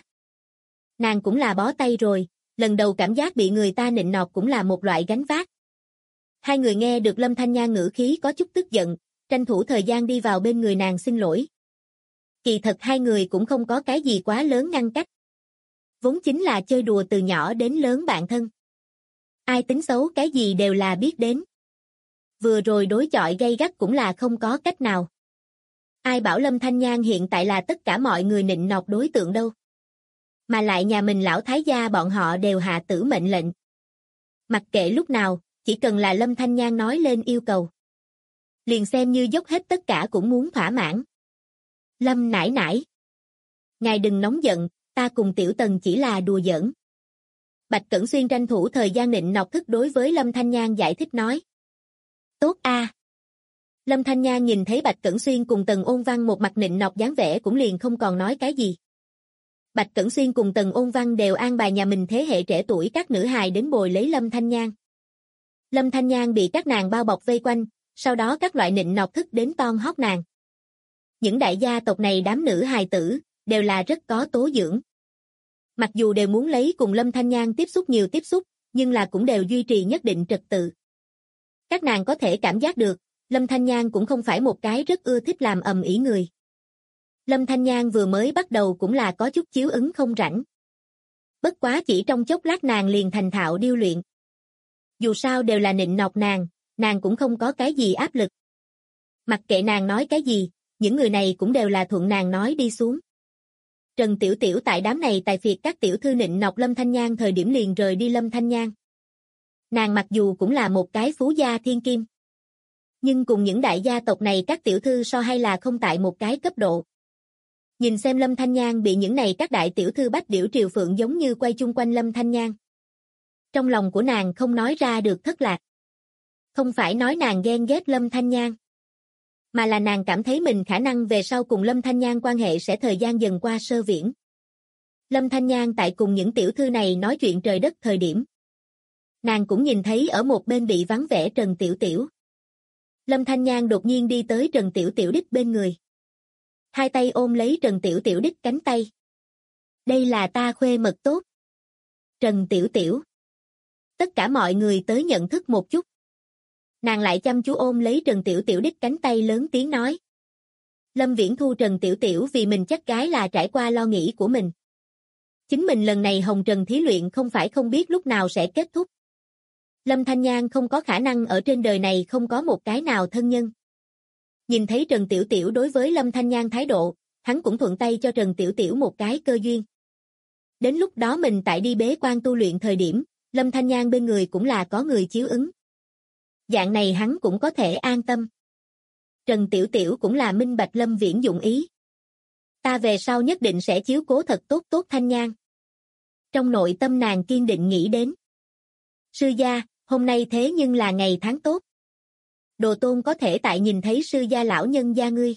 Nàng cũng là bó tay rồi, lần đầu cảm giác bị người ta nịnh nọt cũng là một loại gánh vác. Hai người nghe được Lâm Thanh Nhan ngữ khí có chút tức giận, tranh thủ thời gian đi vào bên người nàng xin lỗi. Kỳ thật hai người cũng không có cái gì quá lớn ngăn cách. Vốn chính là chơi đùa từ nhỏ đến lớn bạn thân. Ai tính xấu cái gì đều là biết đến. Vừa rồi đối chọi gay gắt cũng là không có cách nào. Ai bảo Lâm Thanh Nhan hiện tại là tất cả mọi người nịnh nọt đối tượng đâu. Mà lại nhà mình lão thái gia bọn họ đều hạ tử mệnh lệnh. Mặc kệ lúc nào, chỉ cần là Lâm Thanh Nhan nói lên yêu cầu. Liền xem như dốc hết tất cả cũng muốn thỏa mãn. Lâm nãi nãi. Ngài đừng nóng giận, ta cùng Tiểu Tần chỉ là đùa giỡn. Bạch Cẩn Xuyên tranh thủ thời gian nịnh nọt thức đối với Lâm Thanh Nhan giải thích nói. Tốt a. Lâm Thanh Nhan nhìn thấy Bạch Cẩn Xuyên cùng Tần Ôn Văn một mặt nịnh nọt dáng vẻ cũng liền không còn nói cái gì. Bạch Cẩn Xuyên cùng Tần Ôn Văn đều an bài nhà mình thế hệ trẻ tuổi các nữ hài đến bồi lấy Lâm Thanh Nhan. Lâm Thanh Nhan bị các nàng bao bọc vây quanh, sau đó các loại nịnh nọt thức đến ton hót nàng. Những đại gia tộc này đám nữ hài tử, đều là rất có tố dưỡng. Mặc dù đều muốn lấy cùng Lâm Thanh Nhan tiếp xúc nhiều tiếp xúc, nhưng là cũng đều duy trì nhất định trật tự. Các nàng có thể cảm giác được, Lâm Thanh Nhan cũng không phải một cái rất ưa thích làm ầm ĩ người. Lâm Thanh Nhan vừa mới bắt đầu cũng là có chút chiếu ứng không rảnh. Bất quá chỉ trong chốc lát nàng liền thành thạo điêu luyện. Dù sao đều là nịnh nọt nàng cũng không có cái gì áp lực. Mặc kệ nàng nói cái gì, những người này cũng đều là thuận nàng nói đi xuống. Trần Tiểu Tiểu tại đám này tài phiệt các tiểu thư nịnh nọt Lâm Thanh Nhan thời điểm liền rời đi Lâm Thanh Nhan. Nàng mặc dù cũng là một cái phú gia thiên kim, nhưng cùng những đại gia tộc này các tiểu thư so hay là không tại một cái cấp độ. Nhìn xem Lâm Thanh Nhan bị những này các đại tiểu thư bách điểu triều phượng giống như quay chung quanh Lâm Thanh Nhan. Trong lòng của nàng không nói ra được thất lạc. Không phải nói nàng ghen ghét Lâm Thanh Nhan, mà là nàng cảm thấy mình khả năng về sau cùng Lâm Thanh Nhan quan hệ sẽ thời gian dần qua sơ viễn. Lâm Thanh Nhan tại cùng những tiểu thư này nói chuyện trời đất thời điểm. Nàng cũng nhìn thấy ở một bên bị vắng vẻ Trần Tiểu Tiểu. Lâm Thanh Nhan đột nhiên đi tới Trần Tiểu Tiểu đích bên người. Hai tay ôm lấy Trần Tiểu Tiểu đích cánh tay. Đây là ta khuê mật tốt. Trần Tiểu Tiểu. Tất cả mọi người tới nhận thức một chút. Nàng lại chăm chú ôm lấy Trần Tiểu Tiểu đích cánh tay lớn tiếng nói. Lâm Viễn thu Trần Tiểu Tiểu vì mình chắc gái là trải qua lo nghĩ của mình. Chính mình lần này hồng trần thí luyện không phải không biết lúc nào sẽ kết thúc. Lâm Thanh Nhan không có khả năng ở trên đời này không có một cái nào thân nhân. Nhìn thấy Trần Tiểu Tiểu đối với Lâm Thanh Nhan thái độ, hắn cũng thuận tay cho Trần Tiểu Tiểu một cái cơ duyên. Đến lúc đó mình tại đi bế quan tu luyện thời điểm, Lâm Thanh Nhan bên người cũng là có người chiếu ứng. Dạng này hắn cũng có thể an tâm. Trần Tiểu Tiểu cũng là minh bạch Lâm Viễn dụng ý. Ta về sau nhất định sẽ chiếu cố thật tốt tốt Thanh Nhan. Trong nội tâm nàng kiên định nghĩ đến. Sư gia, hôm nay thế nhưng là ngày tháng tốt. Đồ Tôn có thể tại nhìn thấy sư gia lão nhân gia ngươi.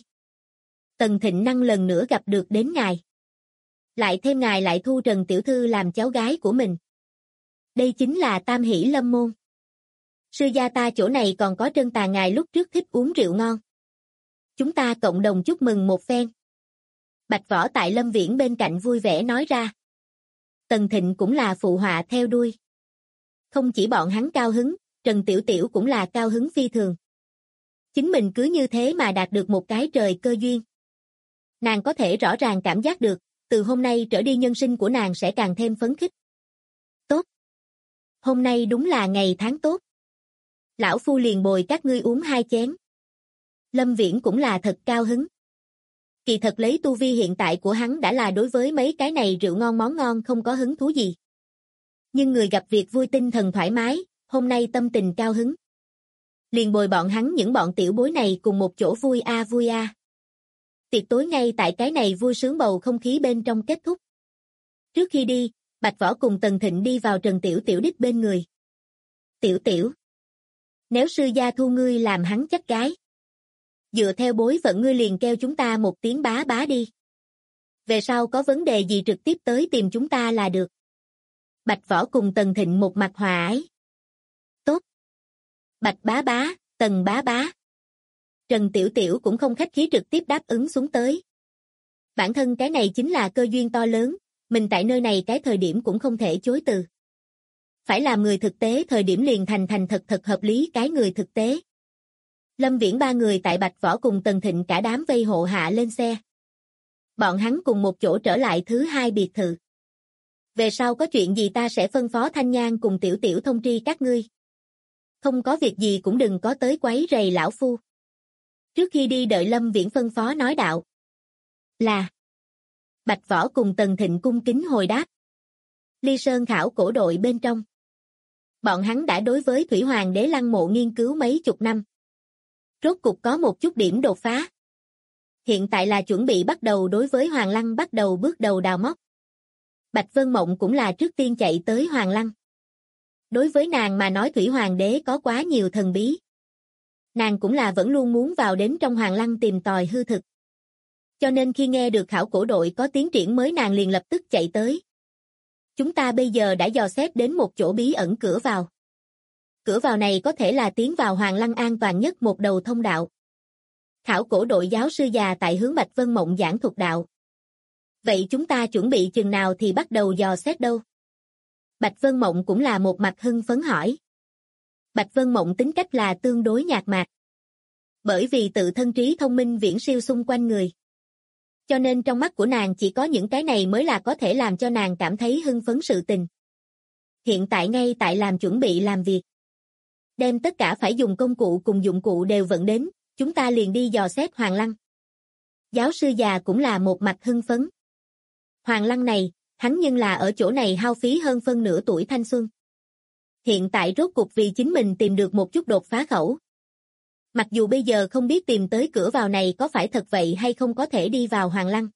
Tần Thịnh Năng lần nữa gặp được đến ngài. Lại thêm ngài lại thu Trần Tiểu Thư làm cháu gái của mình. Đây chính là tam hỷ lâm môn. Sư gia ta chỗ này còn có Trân Tà ngài lúc trước thích uống rượu ngon. Chúng ta cộng đồng chúc mừng một phen. Bạch Võ tại Lâm Viễn bên cạnh vui vẻ nói ra. Tần Thịnh cũng là phụ họa theo đuôi. Không chỉ bọn hắn cao hứng, Trần Tiểu Tiểu cũng là cao hứng phi thường. Chính mình cứ như thế mà đạt được một cái trời cơ duyên. Nàng có thể rõ ràng cảm giác được, từ hôm nay trở đi nhân sinh của nàng sẽ càng thêm phấn khích. Tốt. Hôm nay đúng là ngày tháng tốt. Lão phu liền bồi các ngươi uống 2 chén. Lâm Viễn cũng là thật cao hứng. Kỳ thật lấy tu vi hiện tại của hắn đã là đối với mấy cái này rượu ngon món ngon không có hứng thú gì. Nhưng người gặp việc vui tinh thần thoải mái, hôm nay tâm tình cao hứng. Liền bồi bọn hắn những bọn tiểu bối này cùng một chỗ vui a vui a. Tiệc tối ngay tại cái này vui sướng bầu không khí bên trong kết thúc. Trước khi đi, Bạch Võ cùng Tần Thịnh đi vào Trần Tiểu Tiểu đích bên người. Tiểu Tiểu. Nếu sư gia thu ngươi làm hắn chắc gái. Dựa theo bối phận ngươi liền kêu chúng ta một tiếng bá bá đi. Về sau có vấn đề gì trực tiếp tới tìm chúng ta là được. Bạch Võ cùng Tần Thịnh một mặt hòa ái. Tốt. Bạch bá bá, Tần bá bá. Trần Tiểu Tiểu cũng không khách khí trực tiếp đáp ứng xuống tới. Bản thân cái này chính là cơ duyên to lớn, mình tại nơi này cái thời điểm cũng không thể chối từ. Phải làm người thực tế thời điểm liền thành thật hợp lý cái người thực tế. Lâm Viễn 3 người tại Bạch Võ cùng Tần Thịnh cả đám vây hộ hạ lên xe. Bọn hắn cùng một chỗ trở lại thứ 2 biệt thự. Về sau có chuyện gì ta sẽ phân phó Thanh Nhan cùng Tiểu Tiểu thông tri các ngươi. Không có việc gì cũng đừng có tới quấy rầy lão phu. Trước khi đi đợi Lâm Viễn phân phó nói đạo. Là. Bạch Võ cùng Tần Thịnh cung kính hồi đáp. Ly Sơn khảo cổ đội bên trong. Bọn hắn đã đối với Thủy Hoàng đế lăng mộ nghiên cứu mấy chục năm. Rốt cục có một chút điểm đột phá. Hiện tại là chuẩn bị bắt đầu đối với Hoàng Lăng bắt đầu bước đầu đào móc. Bạch Vân Mộng cũng là trước tiên chạy tới Hoàng Lăng. Đối với nàng mà nói Thủy Hoàng đế có quá nhiều thần bí. Nàng cũng là vẫn luôn muốn vào đến trong Hoàng Lăng tìm tòi hư thực. Cho nên khi nghe được khảo cổ đội có tiến triển mới nàng liền lập tức chạy tới. Chúng ta bây giờ đã dò xét đến một chỗ bí ẩn cửa vào. Cửa vào này có thể là tiến vào Hoàng Lăng an toàn nhất một đầu thông đạo. Khảo cổ đội giáo sư già tại hướng Bạch Vân Mộng giảng thuật đạo. Vậy chúng ta chuẩn bị chừng nào thì bắt đầu dò xét đâu? Bạch Vân Mộng cũng là một mặt hưng phấn hỏi. Bạch Vân Mộng tính cách là tương đối nhạt nhạt. Bởi vì tự thân trí thông minh viễn siêu xung quanh người. Cho nên trong mắt của nàng chỉ có những cái này mới là có thể làm cho nàng cảm thấy hưng phấn sự tình. Hiện tại ngay tại làm chuẩn bị làm việc. Đem tất cả phải dùng công cụ cùng dụng cụ đều vận đến, chúng ta liền đi dò xét Hoàng Lăng. Giáo sư già cũng là một mặt hưng phấn. Hoàng Lăng này, hắn nhưng là ở chỗ này hao phí hơn phân nửa tuổi thanh xuân. Hiện tại rốt cuộc vì chính mình tìm được một chút đột phá khẩu. Mặc dù bây giờ không biết tìm tới cửa vào này có phải thật vậy hay không có thể đi vào Hoàng Lăng.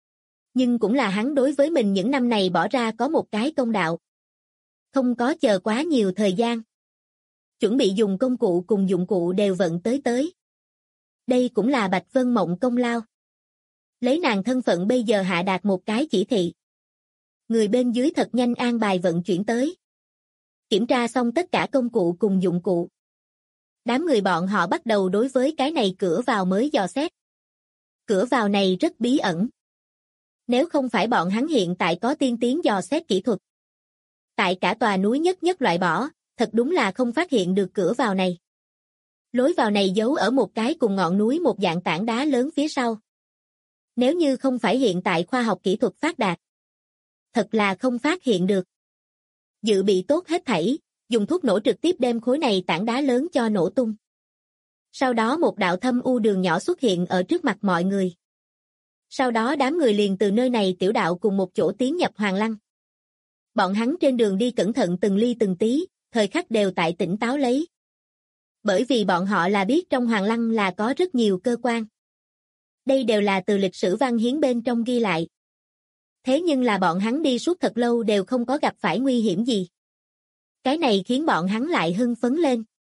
Nhưng cũng là hắn đối với mình những năm này bỏ ra có một cái công đạo. Không có chờ quá nhiều thời gian. Chuẩn bị dùng công cụ cùng dụng cụ đều vận tới. Đây cũng là Bạch Vân Mộng công lao. Lấy nàng thân phận bây giờ hạ đạt một cái chỉ thị. Người bên dưới thật nhanh an bài vận chuyển tới. Kiểm tra xong tất cả công cụ cùng dụng cụ. Đám người bọn họ bắt đầu đối với cái này cửa vào mới dò xét. Cửa vào này rất bí ẩn. Nếu không phải bọn hắn hiện tại có tiên tiến dò xét kỹ thuật. Tại cả tòa núi nhất loại bỏ, thật đúng là không phát hiện được cửa vào này. Lối vào này giấu ở một cái cùng ngọn núi một dạng tảng đá lớn phía sau. Nếu như không phải hiện tại khoa học kỹ thuật phát đạt, thật là không phát hiện được. Dự bị tốt hết thảy, dùng thuốc nổ trực tiếp đem khối này tảng đá lớn cho nổ tung. Sau đó một đạo thâm u đường nhỏ xuất hiện ở trước mặt mọi người. Sau đó đám người liền từ nơi này tiểu đạo cùng một chỗ tiến nhập Hoàng Lăng. Bọn hắn trên đường đi cẩn thận từng ly từng tí, thời khắc đều tại tỉnh táo lấy. Bởi vì bọn họ là biết trong Hoàng Lăng là có rất nhiều cơ quan. Đây đều là từ lịch sử văn hiến bên trong ghi lại. Thế nhưng là bọn hắn đi suốt thật lâu đều không có gặp phải nguy hiểm gì. Cái này khiến bọn hắn lại hưng phấn lên.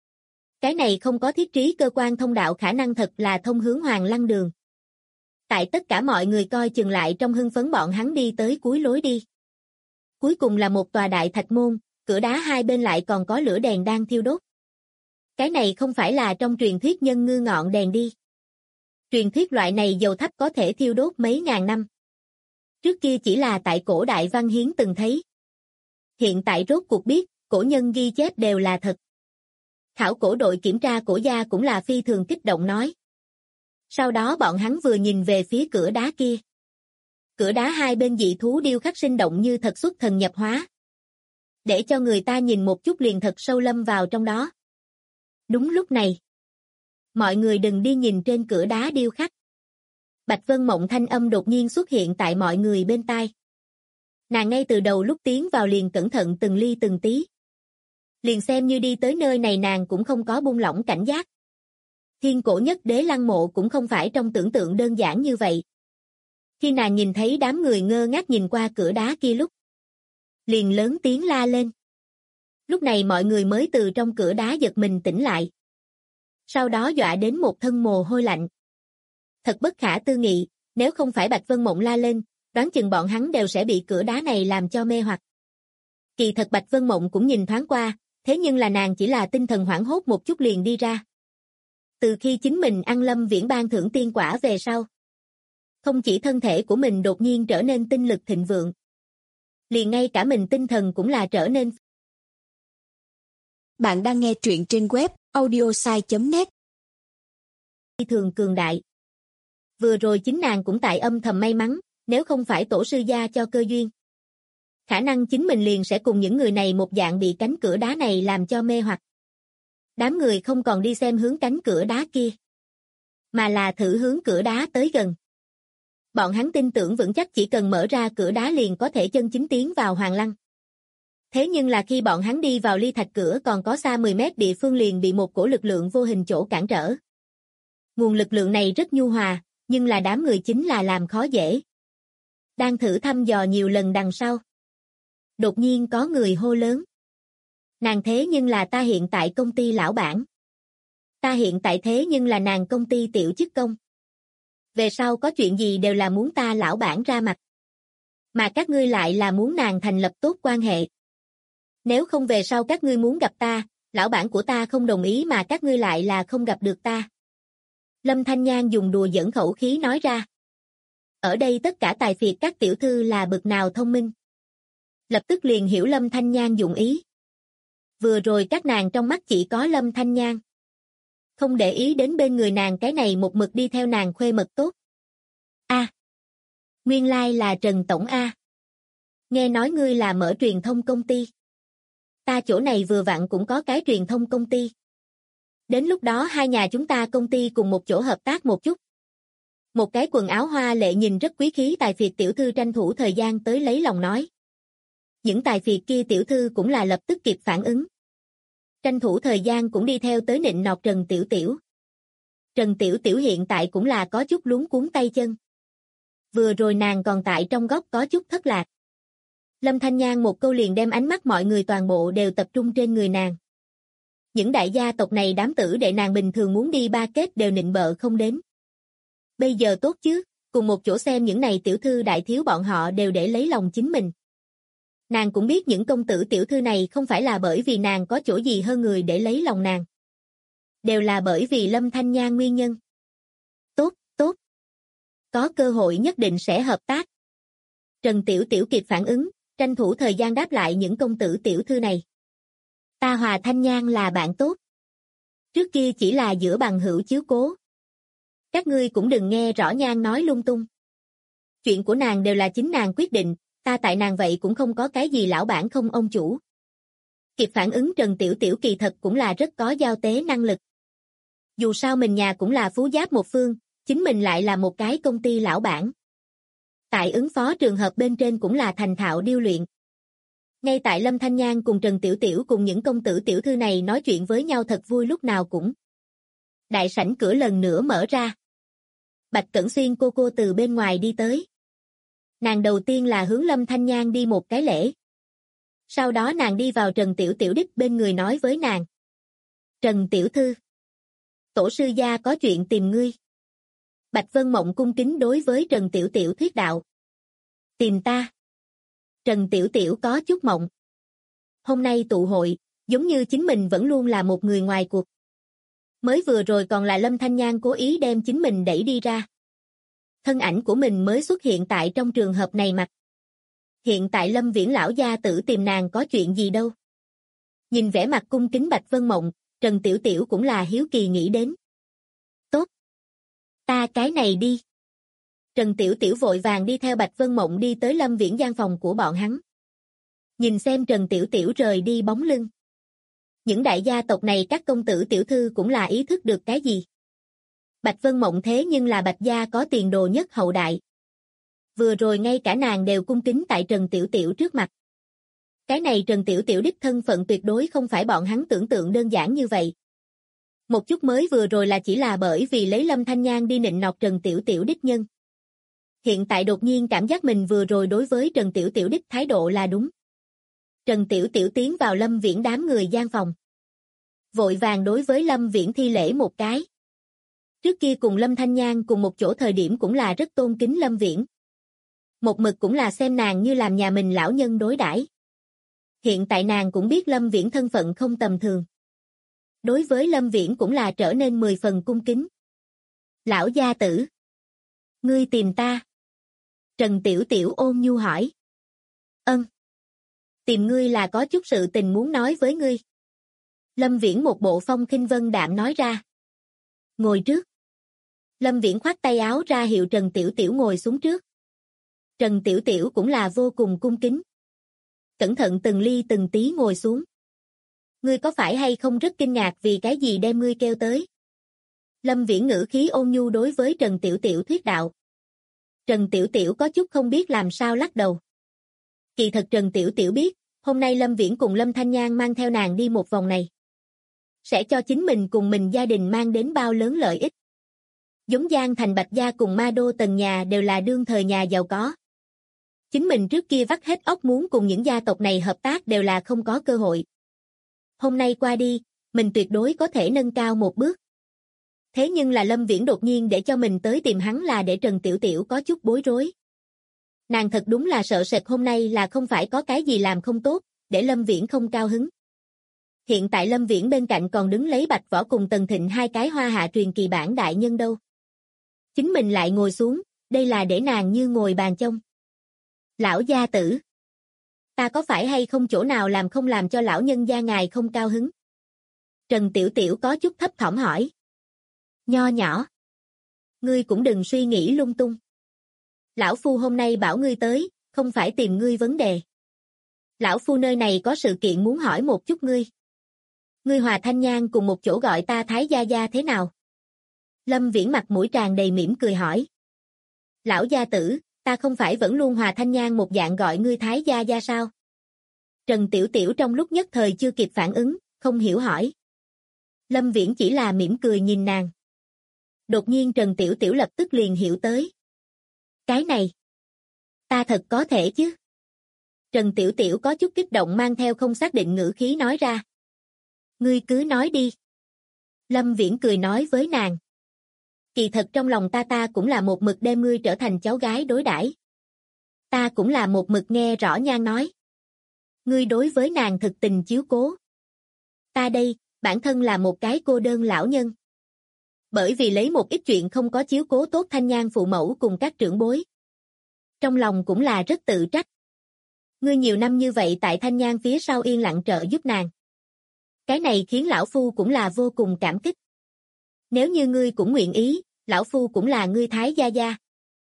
Cái này không có thiết trí cơ quan thông đạo khả năng thật là thông hướng Hoàng Lăng đường. Tại tất cả mọi người coi chừng lại trong hưng phấn bọn hắn đi tới cuối lối đi. Cuối cùng là một tòa đại thạch môn, cửa đá hai bên lại còn có lửa đèn đang thiêu đốt. Cái này không phải là trong truyền thuyết nhân ngư ngọn đèn đi. Truyền thuyết loại này dầu thấp có thể thiêu đốt mấy ngàn năm. Trước kia chỉ là tại cổ đại văn hiến từng thấy. Hiện tại rốt cuộc biết, cổ nhân ghi chép đều là thật. Khảo cổ đội kiểm tra cổ gia cũng là phi thường kích động nói. Sau đó bọn hắn vừa nhìn về phía cửa đá kia. Cửa đá hai bên dị thú điêu khắc sinh động như thật xuất thần nhập hóa. Để cho người ta nhìn một chút liền thật sâu lâm vào trong đó. Đúng lúc này. Mọi người đừng đi nhìn trên cửa đá điêu khắc. Bạch Vân Mộng thanh âm đột nhiên xuất hiện tại mọi người bên tai. Nàng ngay từ đầu lúc tiến vào liền cẩn thận từng ly từng tí. Liền xem như đi tới nơi này nàng cũng không có buông lỏng cảnh giác. Thiên cổ nhất đế lăng mộ cũng không phải trong tưởng tượng đơn giản như vậy. Khi nàng nhìn thấy đám người ngơ ngác nhìn qua cửa đá kia lúc, liền lớn tiếng la lên. Lúc này mọi người mới từ trong cửa đá giật mình tỉnh lại. Sau đó dọa đến một thân mồ hôi lạnh. Thật bất khả tư nghị, nếu không phải Bạch Vân Mộng la lên, đoán chừng bọn hắn đều sẽ bị cửa đá này làm cho mê hoặc. Kỳ thật Bạch Vân Mộng cũng nhìn thoáng qua, thế nhưng là nàng chỉ là tinh thần hoảng hốt một chút liền đi ra. Từ khi chính mình ăn Lâm Viễn ban thưởng tiên quả về sau, không chỉ thân thể của mình đột nhiên trở nên tinh lực thịnh vượng, liền ngay cả mình tinh thần cũng là trở nên. Bạn đang nghe truyện trên web audiosai.net. Thường cường đại. Vừa rồi chính nàng cũng tại âm thầm may mắn, nếu không phải tổ sư gia cho cơ duyên. Khả năng chính mình liền sẽ cùng những người này một dạng bị cánh cửa đá này làm cho mê hoặc. Đám người không còn đi xem hướng cánh cửa đá kia, mà là thử hướng cửa đá tới gần. Bọn hắn tin tưởng vững chắc chỉ cần mở ra cửa đá liền có thể chân chính tiến vào Hoàng Lăng. Thế nhưng là khi bọn hắn đi vào ly thạch cửa còn có xa 10 mét địa phương liền bị một cổ lực lượng vô hình chỗ cản trở. Nguồn lực lượng này rất nhu hòa, nhưng là đám người chính là làm khó dễ. Đang thử thăm dò nhiều lần đằng sau. Đột nhiên có người hô lớn. Nàng thế nhưng là ta hiện tại công ty lão bản. Ta hiện tại thế nhưng là nàng công ty tiểu chức công. Về sau có chuyện gì đều là muốn ta lão bản ra mặt. Mà các ngươi lại là muốn nàng thành lập tốt quan hệ. Nếu không về sau các ngươi muốn gặp ta, lão bản của ta không đồng ý mà các ngươi lại là không gặp được ta. Lâm Thanh Nhan dùng đùa giỡn khẩu khí nói ra. Ở đây tất cả tài phiệt các tiểu thư là bực nào thông minh. Lập tức liền hiểu Lâm Thanh Nhan dụng ý. Vừa rồi các nàng trong mắt chỉ có Lâm Thanh Nhan. Không để ý đến bên người nàng cái này một mực đi theo nàng khuê mật tốt. Nguyên lai là Trần Tổng A. Nghe nói ngươi là mở truyền thông công ty. Ta chỗ này vừa vặn cũng có cái truyền thông công ty. Đến lúc đó hai nhà chúng ta công ty cùng một chỗ hợp tác một chút. Một cái quần áo hoa lệ nhìn rất quý khí tài phiệt tiểu thư tranh thủ thời gian tới lấy lòng nói. Những tài phiệt kia tiểu thư cũng là lập tức kịp phản ứng. tranh thủ thời gian cũng đi theo tới nịnh nọt Trần Tiểu Tiểu. Trần Tiểu Tiểu hiện tại cũng là có chút luống cuống tay chân. Vừa rồi nàng còn tại trong góc có chút thất lạc. Lâm Thanh Nhan một câu liền đem ánh mắt mọi người toàn bộ đều tập trung trên người nàng. Những đại gia tộc này đám tử đệ nàng bình thường muốn đi ba kết đều nịnh bợ không đến. Bây giờ tốt chứ, cùng một chỗ xem những này tiểu thư đại thiếu bọn họ đều để lấy lòng chính mình. Nàng cũng biết những công tử tiểu thư này không phải là bởi vì nàng có chỗ gì hơn người để lấy lòng nàng. Đều là bởi vì Lâm Thanh Nhan nguyên nhân. Tốt, tốt. Có cơ hội nhất định sẽ hợp tác. Trần Tiểu Tiểu kịp phản ứng, tranh thủ thời gian đáp lại những công tử tiểu thư này. Ta hòa Thanh Nhan là bạn tốt. Trước kia chỉ là giữa bằng hữu chiếu cố. Các ngươi cũng đừng nghe rõ Nhan nói lung tung. Chuyện của nàng đều là chính nàng quyết định, ta tại nàng vậy cũng không có cái gì lão bản không ông chủ. Kịp phản ứng Trần Tiểu Tiểu kỳ thật cũng là rất có giao tế năng lực. Dù sao mình nhà cũng là phú giáp một phương, chính mình lại là một cái công ty lão bản. Tại ứng phó trường hợp bên trên cũng là thành thạo điêu luyện. Ngay tại Lâm Thanh Nhan cùng Trần Tiểu Tiểu cùng những công tử tiểu thư này nói chuyện với nhau thật vui lúc nào cũng. Đại sảnh cửa lần nữa mở ra. Bạch Cẩn Xuyên cô từ bên ngoài đi tới. Nàng đầu tiên là hướng Lâm Thanh Nhan đi một cái lễ. Sau đó nàng đi vào Trần Tiểu Tiểu đích bên người nói với nàng. Trần Tiểu Thư. Tổ sư gia có chuyện tìm ngươi. Bạch Vân Mộng cung kính đối với Trần Tiểu Tiểu thuyết đạo. Tìm ta. Trần Tiểu Tiểu có chút mộng. Hôm nay tụ hội, giống như chính mình vẫn luôn là một người ngoài cuộc. Mới vừa rồi còn là Lâm Thanh Nhan cố ý đem chính mình đẩy đi ra. Thân ảnh của mình mới xuất hiện tại trong trường hợp này mặt. Hiện tại Lâm Viễn lão gia tử tìm nàng có chuyện gì đâu. Nhìn vẻ mặt cung kính Bạch Vân Mộng, Trần Tiểu Tiểu cũng là hiếu kỳ nghĩ đến. Tốt. Ta cái này đi. Trần Tiểu Tiểu vội vàng đi theo Bạch Vân Mộng đi tới Lâm Viễn gian phòng của bọn hắn. Nhìn xem Trần Tiểu Tiểu rời đi bóng lưng. Những đại gia tộc này các công tử tiểu thư cũng là ý thức được cái gì. Bạch Vân Mộng thế nhưng là Bạch gia có tiền đồ nhất hậu đại. Vừa rồi ngay cả nàng đều cung kính tại Trần Tiểu Tiểu trước mặt. Cái này Trần Tiểu Tiểu đích thân phận tuyệt đối không phải bọn hắn tưởng tượng đơn giản như vậy. Một chút mới vừa rồi là chỉ là bởi vì lấy Lâm Thanh Nhan đi nịnh nọt Trần Tiểu Tiểu đích nhân. Hiện tại đột nhiên cảm giác mình vừa rồi đối với Trần Tiểu Tiểu đích thái độ là đúng. Trần Tiểu Tiểu tiến vào Lâm Viễn đám người gian phòng. Vội vàng đối với Lâm Viễn thi lễ một cái. Trước kia cùng Lâm Thanh Nhan cùng một chỗ thời điểm cũng là rất tôn kính Lâm Viễn. Một mực cũng là xem nàng như làm nhà mình lão nhân đối đãi. Hiện tại nàng cũng biết Lâm Viễn thân phận không tầm thường. Đối với Lâm Viễn cũng là trở nên 10 phần cung kính. Lão gia tử. Ngươi tìm ta. Trần Tiểu Tiểu ôn nhu hỏi. Ân. Tìm ngươi là có chút sự tình muốn nói với ngươi. Lâm Viễn một bộ phong khinh vân đạm nói ra. Ngồi trước. Lâm Viễn khoát tay áo ra hiệu Trần Tiểu Tiểu ngồi xuống trước. Trần Tiểu Tiểu cũng là vô cùng cung kính. Cẩn thận từng ly từng tí ngồi xuống. Ngươi có phải hay không rất kinh ngạc vì cái gì đem ngươi kêu tới? Lâm Viễn ngữ khí ôn nhu đối với Trần Tiểu Tiểu thuyết đạo. Trần Tiểu Tiểu có chút không biết làm sao lắc đầu. Kỳ thật Trần Tiểu Tiểu biết, hôm nay Lâm Viễn cùng Lâm Thanh Nhan mang theo nàng đi một vòng này. Sẽ cho chính mình cùng mình gia đình mang đến bao lớn lợi ích. Giống Giang Thành Bạch Gia cùng Ma Đô Tần nhà đều là đương thời nhà giàu có. Chính mình trước kia vắt hết óc muốn cùng những gia tộc này hợp tác đều là không có cơ hội. Hôm nay qua đi, mình tuyệt đối có thể nâng cao một bước. Thế nhưng là Lâm Viễn đột nhiên để cho mình tới tìm hắn là để Trần Tiểu Tiểu có chút bối rối. Nàng thật đúng là sợ sệt hôm nay là không phải có cái gì làm không tốt, để Lâm Viễn không cao hứng. Hiện tại Lâm Viễn bên cạnh còn đứng lấy Bạch Võ cùng Tần Thịnh hai cái hoa hạ truyền kỳ bản đại nhân đâu. Chính mình lại ngồi xuống, đây là để nàng như ngồi bàn trông. Lão gia tử. Ta có phải hay không chỗ nào làm không làm cho lão nhân gia ngài không cao hứng? Trần Tiểu Tiểu có chút thấp thỏm hỏi. Nho nhỏ. Ngươi cũng đừng suy nghĩ lung tung. Lão Phu hôm nay bảo ngươi tới, không phải tìm ngươi vấn đề. Lão Phu nơi này có sự kiện muốn hỏi một chút ngươi. Ngươi hòa Thanh Nhan cùng một chỗ gọi ta Thái Gia Gia thế nào? Lâm Viễn mặt mũi tràn đầy mỉm cười hỏi. Lão gia tử, ta không phải vẫn luôn hòa Thanh Nhan một dạng gọi ngươi Thái Gia Gia sao? Trần Tiểu Tiểu trong lúc nhất thời chưa kịp phản ứng, không hiểu hỏi. Lâm Viễn chỉ là mỉm cười nhìn nàng. Đột nhiên Trần Tiểu Tiểu lập tức liền hiểu tới. Cái này, ta thật có thể chứ? Trần Tiểu Tiểu có chút kích động mang theo không xác định ngữ khí nói ra. Ngươi cứ nói đi. Lâm Viễn cười nói với nàng. Kỳ thật trong lòng ta cũng là một mực đem ngươi trở thành cháu gái đối đãi. Ta cũng là một mực nghe rõ nhan nói. Ngươi đối với nàng thực tình chiếu cố. Ta đây, bản thân là một cái cô đơn lão nhân. Bởi vì lấy một ít chuyện không có chiếu cố tốt Thanh Nhan phụ mẫu cùng các trưởng bối. Trong lòng cũng là rất tự trách. Ngươi nhiều năm như vậy tại Thanh Nhan phía sau yên lặng trợ giúp nàng. Cái này khiến lão phu cũng là vô cùng cảm kích. Nếu như ngươi cũng nguyện ý, lão phu cũng là ngươi thái gia gia.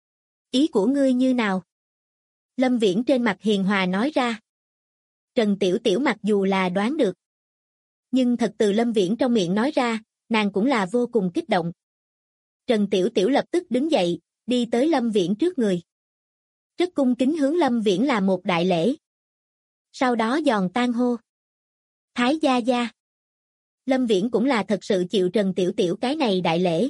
Ý của ngươi như nào? Lâm Viễn trên mặt hiền hòa nói ra. Trần Tiểu Tiểu mặc dù là đoán được. Nhưng thật từ Lâm Viễn trong miệng nói ra, nàng cũng là vô cùng kích động. Trần Tiểu Tiểu lập tức đứng dậy, đi tới Lâm Viễn trước người. Rất cung kính hướng Lâm Viễn là một đại lễ. Sau đó giòn tan hô. Thái gia gia. Lâm Viễn cũng là thật sự chịu Trần Tiểu Tiểu cái này đại lễ.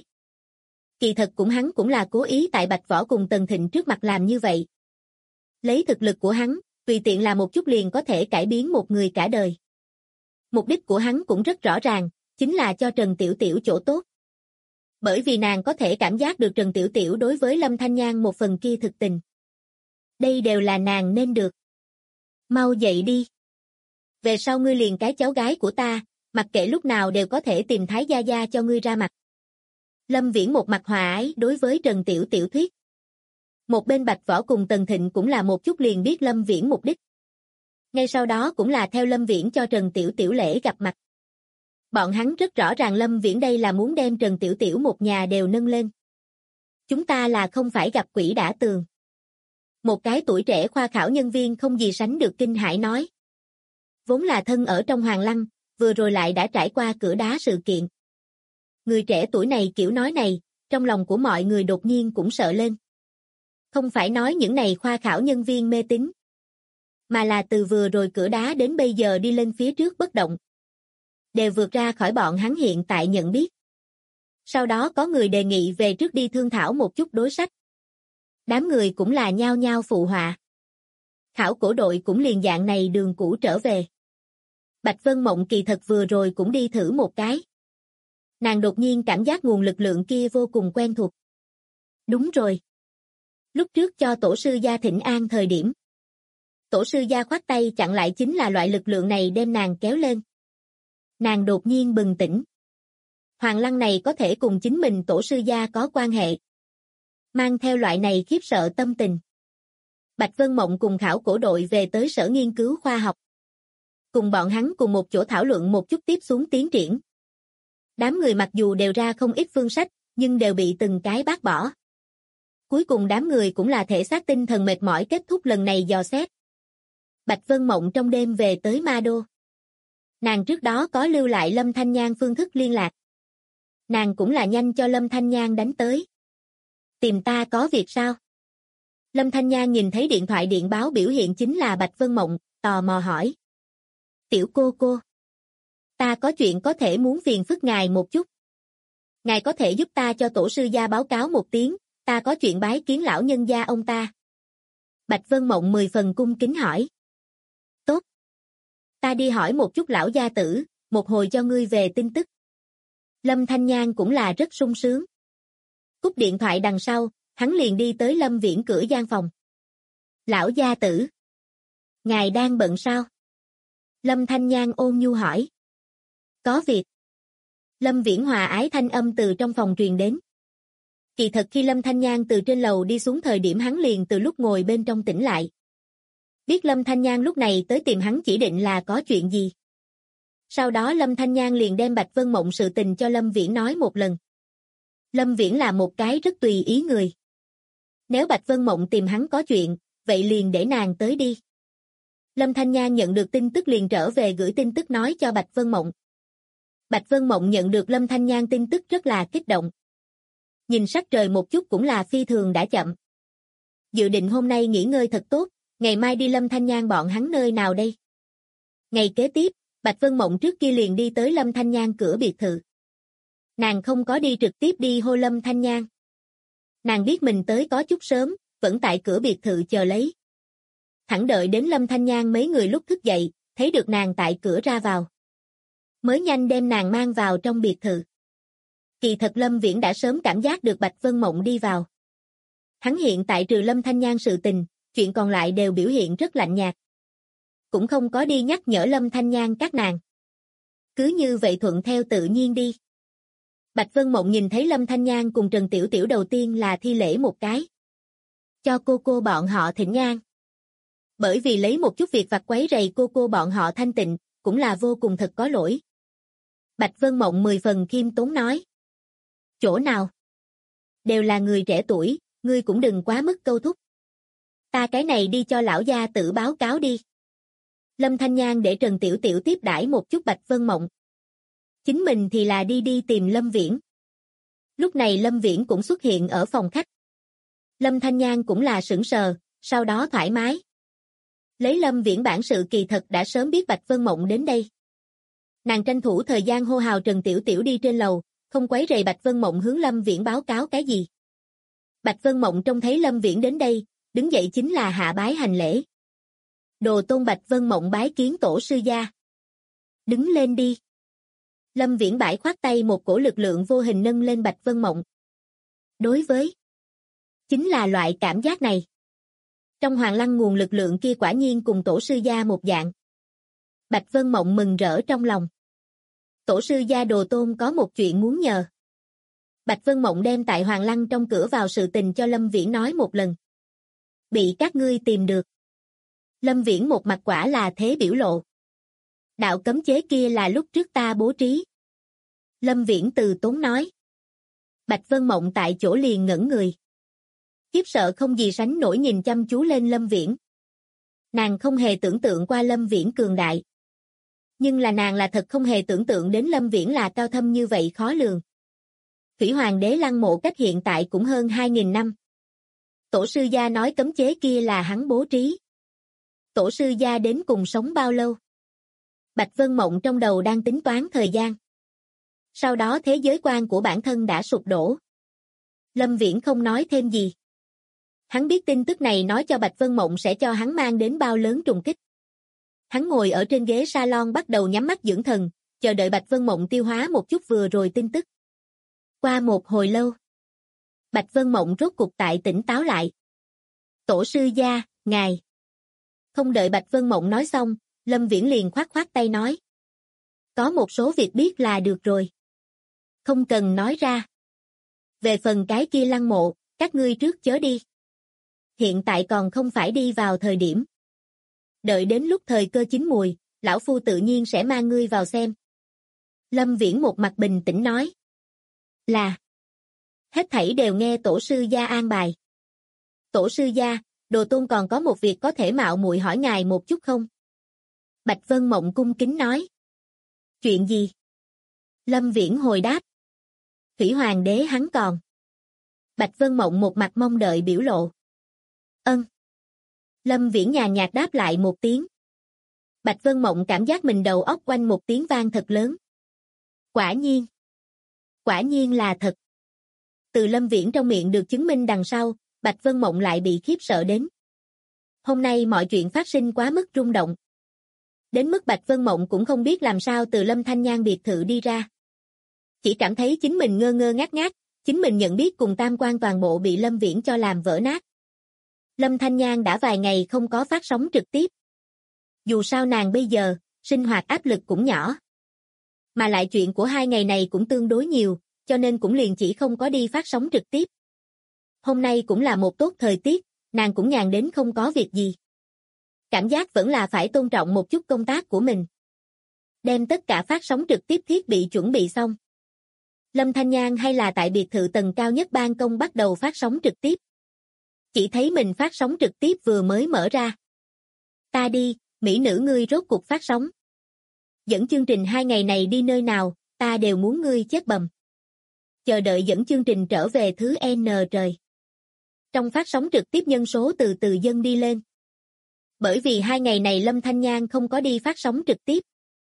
Kỳ thật hắn cũng là cố ý tại Bạch Võ cùng Tần Thịnh trước mặt làm như vậy. Lấy thực lực của hắn, tùy tiện là một chút liền có thể cải biến một người cả đời. Mục đích của hắn cũng rất rõ ràng, chính là cho Trần Tiểu Tiểu chỗ tốt. Bởi vì nàng có thể cảm giác được Trần Tiểu Tiểu đối với Lâm Thanh Nhan một phần kia thực tình. Đây đều là nàng nên được. Mau dậy đi. Về sau ngươi liền cái cháu gái của ta, mặc kệ lúc nào đều có thể tìm Thái gia gia cho ngươi ra mặt. Lâm Viễn một mặt hòa ái đối với Trần Tiểu Tiểu thuyết. Một bên Bạch Võ cùng Tần Thịnh cũng là một chút liền biết Lâm Viễn mục đích. Ngay sau đó cũng là theo Lâm Viễn cho Trần Tiểu Tiểu lễ gặp mặt. Bọn hắn rất rõ ràng Lâm Viễn đây là muốn đem Trần Tiểu Tiểu một nhà đều nâng lên. Chúng ta là không phải gặp quỷ đã tường. Một cái tuổi trẻ khoa khảo nhân viên không gì sánh được kinh hãi nói. Vốn là thân ở trong Hoàng Lăng, vừa rồi lại đã trải qua cửa đá sự kiện. Người trẻ tuổi này kiểu nói này, trong lòng của mọi người đột nhiên cũng sợ lên. Không phải nói những này khoa khảo nhân viên mê tín, mà là từ vừa rồi cửa đá đến bây giờ đi lên phía trước bất động. Đều vượt ra khỏi bọn hắn hiện tại nhận biết. Sau đó có người đề nghị về trước đi thương thảo một chút đối sách. Đám người cũng là nhao nhao phụ họa. Khảo cổ đội cũng liền dạng này đường cũ trở về. Bạch Vân Mộng kỳ thật vừa rồi cũng đi thử một cái. Nàng đột nhiên cảm giác nguồn lực lượng kia vô cùng quen thuộc. Đúng rồi. Lúc trước cho tổ sư gia thỉnh an thời điểm. Tổ sư gia khoát tay chặn lại chính là loại lực lượng này đem nàng kéo lên. Nàng đột nhiên bừng tỉnh. Hoàng Lăng này có thể cùng chính mình tổ sư gia có quan hệ. Mang theo loại này khiếp sợ tâm tình. Bạch Vân Mộng cùng khảo cổ đội về tới sở nghiên cứu khoa học. Cùng bọn hắn cùng một chỗ thảo luận một chút tiếp xuống tiến triển. Đám người mặc dù đều ra không ít phương sách, nhưng đều bị từng cái bác bỏ. Cuối cùng đám người cũng là thể xác tinh thần mệt mỏi kết thúc lần này dò xét. Bạch Vân Mộng trong đêm về tới Ma Đô. Nàng trước đó có lưu lại Lâm Thanh Nhan phương thức liên lạc. Nàng cũng là nhanh cho Lâm Thanh Nhan đánh tới. Tìm ta có việc sao? Lâm Thanh Nhan nhìn thấy điện thoại điện báo biểu hiện chính là Bạch Vân Mộng, tò mò hỏi. Tiểu cô. Ta có chuyện có thể muốn phiền phức ngài một chút. Ngài có thể giúp ta cho tổ sư gia báo cáo một tiếng, ta có chuyện bái kiến lão nhân gia ông ta. Bạch Vân Mộng 10 phần cung kính hỏi. Tốt. Ta đi hỏi một chút lão gia tử, một hồi cho ngươi về tin tức. Lâm Thanh Nhan cũng là rất sung sướng. Cúp điện thoại đằng sau, hắn liền đi tới Lâm Viễn cửa gian phòng. Lão gia tử. Ngài đang bận sao? Lâm Thanh Nhan ôn nhu hỏi. Có việc. Lâm Viễn hòa ái thanh âm từ trong phòng truyền đến. Kỳ thật khi Lâm Thanh Nhan từ trên lầu đi xuống thời điểm hắn liền từ lúc ngồi bên trong tỉnh lại. Biết Lâm Thanh Nhan lúc này tới tìm hắn chỉ định là có chuyện gì. Sau đó Lâm Thanh Nhan liền đem Bạch Vân Mộng sự tình cho Lâm Viễn nói một lần. Lâm Viễn là một cái rất tùy ý người. Nếu Bạch Vân Mộng tìm hắn có chuyện, vậy liền để nàng tới đi. Lâm Thanh Nhan nhận được tin tức liền trở về gửi tin tức nói cho Bạch Vân Mộng. Bạch Vân Mộng nhận được Lâm Thanh Nhan tin tức rất là kích động. Nhìn sắc trời một chút cũng là phi thường đã chậm. Dự định hôm nay nghỉ ngơi thật tốt, ngày mai đi Lâm Thanh Nhan bọn hắn nơi nào đây? Ngày kế tiếp, Bạch Vân Mộng trước kia liền đi tới Lâm Thanh Nhan cửa biệt thự. Nàng không có đi trực tiếp đi hô Lâm Thanh Nhan. Nàng biết mình tới có chút sớm, vẫn tại cửa biệt thự chờ lấy. Thẳng đợi đến Lâm Thanh Nhan mấy người lúc thức dậy, thấy được nàng tại cửa ra vào. Mới nhanh đem nàng mang vào trong biệt thự. Kỳ thật Lâm Viễn đã sớm cảm giác được Bạch Vân Mộng đi vào. Hắn hiện tại trừ Lâm Thanh Nhan sự tình, chuyện còn lại đều biểu hiện rất lạnh nhạt. Cũng không có đi nhắc nhở Lâm Thanh Nhan các nàng. Cứ như vậy thuận theo tự nhiên đi. Bạch Vân Mộng nhìn thấy Lâm Thanh Nhan cùng Trần Tiểu Tiểu đầu tiên là thi lễ một cái. Cho cô bọn họ thỉnh ngang. Bởi vì lấy một chút việc vặt quấy rầy cô bọn họ thanh tịnh, cũng là vô cùng thật có lỗi. Bạch Vân Mộng 10 phần khiêm tốn nói. Chỗ nào? Đều là người trẻ tuổi, ngươi cũng đừng quá mức câu thúc. Ta cái này đi cho lão gia tử báo cáo đi. Lâm Thanh Nhan để Trần Tiểu Tiểu tiếp đãi một chút Bạch Vân Mộng. Chính mình thì là đi tìm Lâm Viễn. Lúc này Lâm Viễn cũng xuất hiện ở phòng khách. Lâm Thanh Nhan cũng là sững sờ, sau đó thoải mái. Lấy Lâm Viễn bản sự kỳ thật đã sớm biết Bạch Vân Mộng đến đây. Nàng tranh thủ thời gian hô hào Trần Tiểu Tiểu đi trên lầu, không quấy rầy Bạch Vân Mộng hướng Lâm Viễn báo cáo cái gì. Bạch Vân Mộng trông thấy Lâm Viễn đến đây, đứng dậy chính là hạ bái hành lễ. Đồ tôn Bạch Vân Mộng bái kiến tổ sư gia. Đứng lên đi. Lâm Viễn bãi khoát tay một cổ lực lượng vô hình nâng lên Bạch Vân Mộng. Đối với chính là loại cảm giác này. Trong Hoàng Lăng nguồn lực lượng kia quả nhiên cùng tổ sư gia một dạng. Bạch Vân Mộng mừng rỡ trong lòng. Tổ sư gia đồ tôn có một chuyện muốn nhờ. Bạch Vân Mộng đem tại Hoàng Lăng trong cửa vào sự tình cho Lâm Viễn nói một lần. Bị các ngươi tìm được. Lâm Viễn một mặt quả là thế biểu lộ. Đạo cấm chế kia là lúc trước ta bố trí. Lâm Viễn từ tốn nói. Bạch Vân Mộng tại chỗ liền ngẩn người. Khiếp sợ không gì sánh nổi nhìn chăm chú lên Lâm Viễn. Nàng không hề tưởng tượng qua Lâm Viễn cường đại. Nhưng là nàng là thật không hề tưởng tượng đến Lâm Viễn là cao thâm như vậy khó lường. Thủy Hoàng đế lăng mộ cách hiện tại cũng hơn 2.000 năm. Tổ sư gia nói cấm chế kia là hắn bố trí. Tổ sư gia đến cùng sống bao lâu? Bạch Vân Mộng trong đầu đang tính toán thời gian. Sau đó thế giới quan của bản thân đã sụp đổ. Lâm Viễn không nói thêm gì. Hắn biết tin tức này nói cho Bạch Vân Mộng sẽ cho hắn mang đến bao lớn trùng kích. Hắn ngồi ở trên ghế salon bắt đầu nhắm mắt dưỡng thần, chờ đợi Bạch Vân Mộng tiêu hóa một chút vừa rồi tin tức. Qua một hồi lâu, Bạch Vân Mộng rốt cục tại tỉnh táo lại. Tổ sư gia, ngài. Không đợi Bạch Vân Mộng nói xong, Lâm Viễn liền khoát tay nói. Có một số việc biết là được rồi. Không cần nói ra. Về phần cái kia lăng mộ, các ngươi trước chớ đi. Hiện tại còn không phải đi vào thời điểm. Đợi đến lúc thời cơ chín mùi, lão phu tự nhiên sẽ mang ngươi vào xem. Lâm Viễn một mặt bình tĩnh nói. Là. Hết thảy đều nghe tổ sư gia an bài. Tổ sư gia, đồ tôn còn có một việc có thể mạo muội hỏi ngài một chút không? Bạch Vân Mộng cung kính nói. Chuyện gì? Lâm Viễn hồi đáp. Thủy Hoàng đế hắn còn. Bạch Vân Mộng một mặt mong đợi biểu lộ. Ân. Lâm Viễn nhàn nhạt đáp lại một tiếng. Bạch Vân Mộng cảm giác mình đầu óc quanh một tiếng vang thật lớn. Quả nhiên. Quả nhiên là thật. Từ Lâm Viễn trong miệng được chứng minh đằng sau, Bạch Vân Mộng lại bị khiếp sợ đến. Hôm nay mọi chuyện phát sinh quá mức rung động. Đến mức Bạch Vân Mộng cũng không biết làm sao từ Lâm Thanh Nhan biệt thự đi ra. Chỉ cảm thấy chính mình ngơ ngơ ngác ngác, chính mình nhận biết cùng tam quan toàn bộ bị Lâm Viễn cho làm vỡ nát. Lâm Thanh Nhan đã vài ngày không có phát sóng trực tiếp. Dù sao nàng bây giờ, sinh hoạt áp lực cũng nhỏ. Mà lại chuyện của 2 ngày này cũng tương đối nhiều, cho nên cũng liền chỉ không có đi phát sóng trực tiếp. Hôm nay cũng là một tốt thời tiết, nàng cũng nhàn đến không có việc gì. Cảm giác vẫn là phải tôn trọng một chút công tác của mình. Đem tất cả phát sóng trực tiếp thiết bị chuẩn bị xong. Lâm Thanh Nhan hay là tại biệt thự tầng cao nhất ban công bắt đầu phát sóng trực tiếp. Chỉ thấy mình phát sóng trực tiếp vừa mới mở ra. Ta đi, mỹ nữ ngươi rốt cuộc phát sóng. Dẫn chương trình 2 ngày này đi nơi nào, ta đều muốn ngươi chết bầm. Chờ đợi dẫn chương trình trở về thứ N trời. Trong phát sóng trực tiếp nhân số từ từ dâng đi lên. Bởi vì 2 ngày này Lâm Thanh Nhan không có đi phát sóng trực tiếp.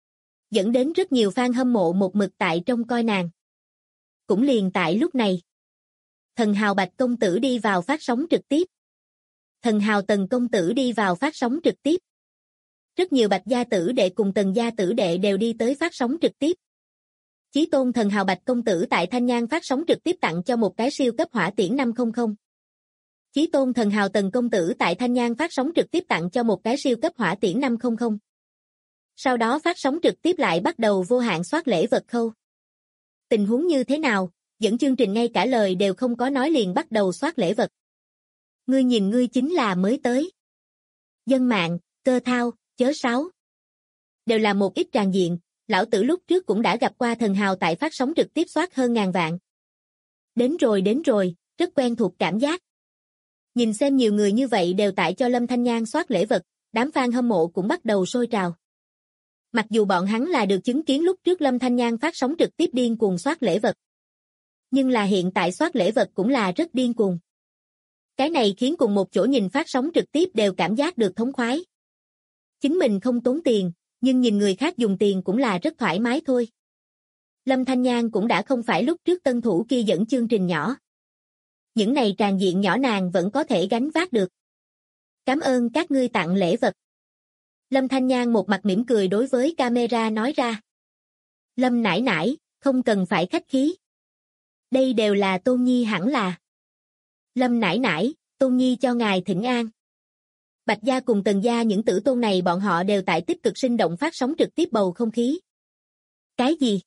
dẫn đến rất nhiều fan hâm mộ một mực tại trông coi nàng. Cũng liền tại lúc này, thần hào Bạch công tử đi vào phát sóng trực tiếp. Thần hào Tần công tử đi vào phát sóng trực tiếp. Rất nhiều Bạch gia tử đệ cùng Tần gia tử đệ đều đi tới phát sóng trực tiếp. Chí tôn thần hào Bạch công tử tại Thanh Nhang phát sóng trực tiếp tặng cho một cái siêu cấp hỏa tiễn 500. Chí tôn thần hào Tần công tử tại Thanh Nhang phát sóng trực tiếp tặng cho một cái siêu cấp hỏa tiễn 500. Sau đó phát sóng trực tiếp lại bắt đầu vô hạn soát lễ vật khâu. Tình huống như thế nào, dẫn chương trình ngay cả lời đều không có nói liền bắt đầu soát lễ vật. Ngươi nhìn ngươi chính là mới tới. Dân mạng, cơ thao, chớ sáo. Đều là một ít tràng diện, lão tử lúc trước cũng đã gặp qua thần hào tại phát sóng trực tiếp soát hơn ngàn vạn. Đến rồi, rất quen thuộc cảm giác. Nhìn xem nhiều người như vậy đều tại cho Lâm Thanh Nhan soát lễ vật, đám fan hâm mộ cũng bắt đầu sôi trào. Mặc dù bọn hắn là được chứng kiến lúc trước Lâm Thanh Nhan phát sóng trực tiếp điên cuồng soát lễ vật. Nhưng là hiện tại soát lễ vật cũng là rất điên cuồng. Cái này khiến cùng một chỗ nhìn phát sóng trực tiếp đều cảm giác được thống khoái. Chính mình không tốn tiền, nhưng nhìn người khác dùng tiền cũng là rất thoải mái thôi. Lâm Thanh Nhan cũng đã không phải lúc trước tân thủ kia dẫn chương trình nhỏ. Những này tràn diện nhỏ nàng vẫn có thể gánh vác được. Cảm ơn các ngươi tặng lễ vật. Lâm Thanh Nhan một mặt mỉm cười đối với camera nói ra. Lâm nãi nãi, không cần phải khách khí. Đây đều là Tôn Nhi hẳn là. Lâm nãi nãi, Tôn Nhi cho ngài thỉnh an. Bạch gia cùng Tần gia những tử tôn này bọn họ đều tại tích cực sinh động phát sóng trực tiếp bầu không khí. Cái gì?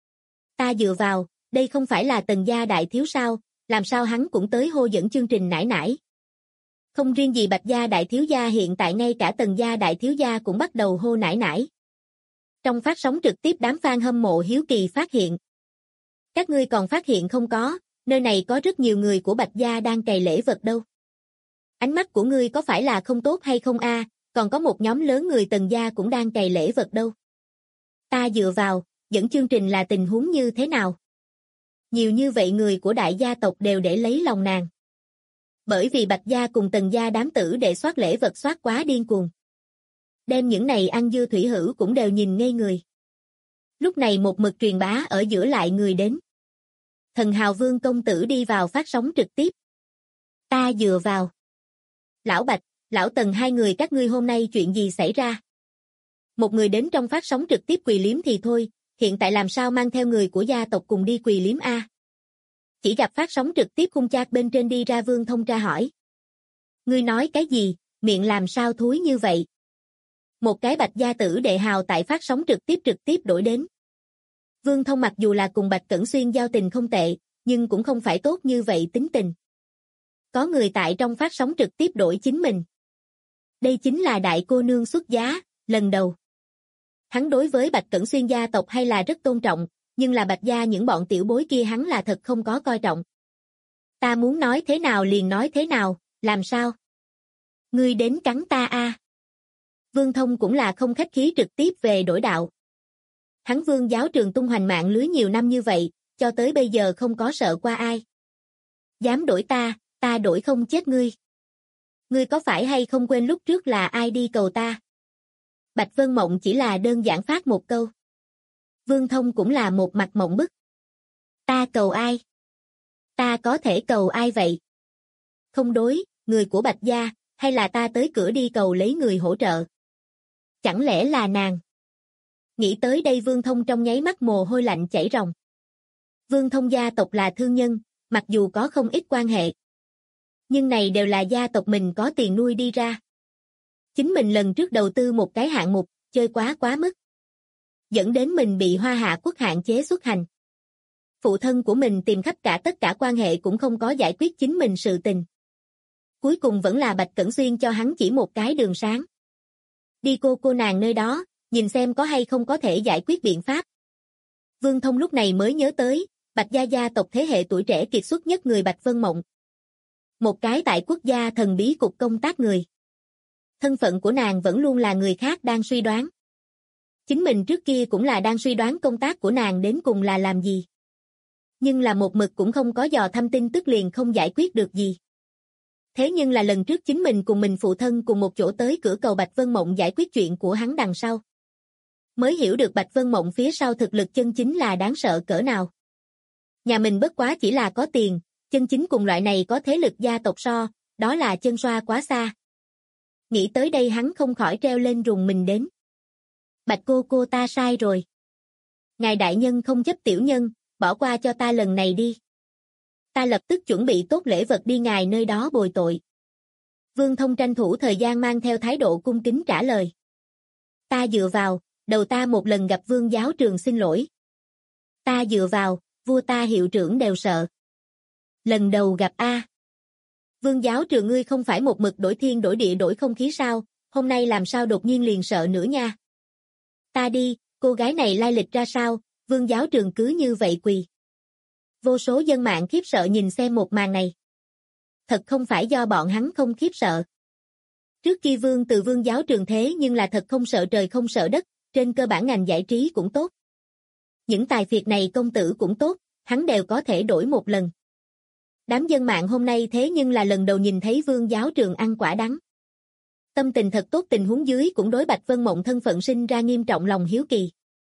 Ta dựa vào, đây không phải là Tần gia đại thiếu sao, làm sao hắn cũng tới hô dẫn chương trình nãi nãi. Không riêng gì Bạch gia đại thiếu gia, hiện tại ngay cả Tần gia đại thiếu gia cũng bắt đầu hô nãi nãi. Trong phát sóng trực tiếp đám fan hâm mộ hiếu kỳ phát hiện. Các ngươi còn phát hiện không có, nơi này có rất nhiều người của Bạch gia đang cày lễ vật đâu. Ánh mắt của ngươi có phải là không tốt hay không a? Còn có một nhóm lớn người Tần gia cũng đang cày lễ vật đâu. Ta dựa vào, dẫn chương trình là tình huống như thế nào? Nhiều như vậy người của đại gia tộc đều để lấy lòng nàng. Bởi vì Bạch gia cùng Tần gia đám tử đệ soát lễ vật soát quá điên cuồng. Đem những này ăn dưa thủy hữu cũng đều nhìn ngây người. Lúc này một mực truyền bá ở giữa lại người đến. Thần hào Vương công tử đi vào phát sóng trực tiếp. Ta dựa vào. Lão Bạch, lão Tần hai người các ngươi hôm nay chuyện gì xảy ra? Một người đến trong phát sóng trực tiếp quỳ liếm thì thôi, hiện tại làm sao mang theo người của gia tộc cùng đi quỳ liếm a? Chỉ gặp phát sóng trực tiếp khung chat bên trên đi ra Vương Thông tra hỏi. Ngươi nói cái gì, miệng làm sao thúi như vậy? Một cái Bạch gia tử đệ hào tại phát sóng trực tiếp đổi đến. Vương Thông mặc dù là cùng Bạch Cẩn Xuyên giao tình không tệ, nhưng cũng không phải tốt như vậy tính tình. Có người tại trong phát sóng trực tiếp đổi chính mình. Đây chính là đại cô nương xuất giá, lần đầu. Hắn đối với Bạch Cẩn Xuyên gia tộc hay là rất tôn trọng, nhưng là Bạch gia những bọn tiểu bối kia hắn là thật không có coi trọng. Ta muốn nói thế nào liền nói thế nào, làm sao? Ngươi đến cắn ta a? Vương Thông cũng là không khách khí trực tiếp về đổi đạo. Hắn Vương giáo trường tung hoành mạng lưới nhiều năm như vậy, cho tới bây giờ không có sợ qua ai. Dám đổi ta đổi không chết ngươi. Ngươi có phải hay không quên lúc trước là ai đi cầu ta? Bạch Vân Mộng chỉ là đơn giản phát một câu. Vương Thông cũng là một mặt mộng bức. Ta cầu ai? Ta có thể cầu ai vậy? Không đối, người của Bạch gia, hay là ta tới cửa đi cầu lấy người hỗ trợ? Chẳng lẽ là nàng? Nghĩ tới đây Vương Thông trong nháy mắt mồ hôi lạnh chảy ròng. Vương Thông gia tộc là thương nhân, mặc dù có không ít quan hệ. Nhưng này đều là gia tộc mình có tiền nuôi đi ra. Chính mình lần trước đầu tư một cái hạng mục, chơi quá mức. Dẫn đến mình bị Hoa Hạ Quốc hạn chế xuất hành. Phụ thân của mình tìm khắp cả tất cả quan hệ cũng không có giải quyết chính mình sự tình. Cuối cùng vẫn là Bạch Cẩn Xuyên cho hắn chỉ một cái đường sáng. Đi cô nàng nơi đó, nhìn xem có hay không có thể giải quyết biện pháp. Vương Thông lúc này mới nhớ tới, Bạch gia gia tộc thế hệ tuổi trẻ kiệt xuất nhất người Bạch Vân Mộng. Một cái tại quốc gia thần bí cục công tác người. Thân phận của nàng vẫn luôn là người khác đang suy đoán. Chính mình trước kia cũng là đang suy đoán công tác của nàng đến cùng là làm gì. Nhưng là một mực cũng không có dò thăm tin tức liền không giải quyết được gì. Thế nhưng là lần trước chính mình cùng mình phụ thân cùng một chỗ tới cửa cầu Bạch Vân Mộng giải quyết chuyện của hắn đằng sau. Mới hiểu được Bạch Vân Mộng phía sau thực lực chân chính là đáng sợ cỡ nào. Nhà mình bất quá chỉ là có tiền, chân chính cùng loại này có thế lực gia tộc so, đó là chân xoa quá xa. Nghĩ tới đây hắn không khỏi treo lên rùng mình đến. Bạch cô ta sai rồi. Ngài đại nhân không chấp tiểu nhân, bỏ qua cho ta lần này đi. Ta lập tức chuẩn bị tốt lễ vật đi ngài nơi đó bồi tội. Vương Thông tranh thủ thời gian mang theo thái độ cung kính trả lời. Ta dựa vào, đầu ta một lần gặp Vương giáo trường xin lỗi. Ta dựa vào, vua ta hiệu trưởng đều sợ. Lần đầu gặp A. Vương giáo trường ngươi không phải một mực đổi thiên đổi địa đổi không khí sao, hôm nay làm sao đột nhiên liền sợ nữa nha. Ta đi, cô gái này lai lịch ra sao, Vương giáo trường cứ như vậy quỳ. Vô số dân mạng khiếp sợ nhìn xem một màn này. Thật không phải do bọn hắn không khiếp sợ. Trước khi từ Vương giáo trường thế nhưng là thật không sợ trời không sợ đất, trên cơ bản ngành giải trí cũng tốt. Những tài phiệt này công tử cũng tốt, hắn đều có thể đổi một lần. Đám dân mạng hôm nay thế nhưng là lần đầu nhìn thấy Vương giáo trường ăn quả đắng. Tâm tình thật tốt tình huống dưới cũng đối Bạch Vân Mộng thân phận sinh ra nghiêm trọng lòng hiếu kỳ.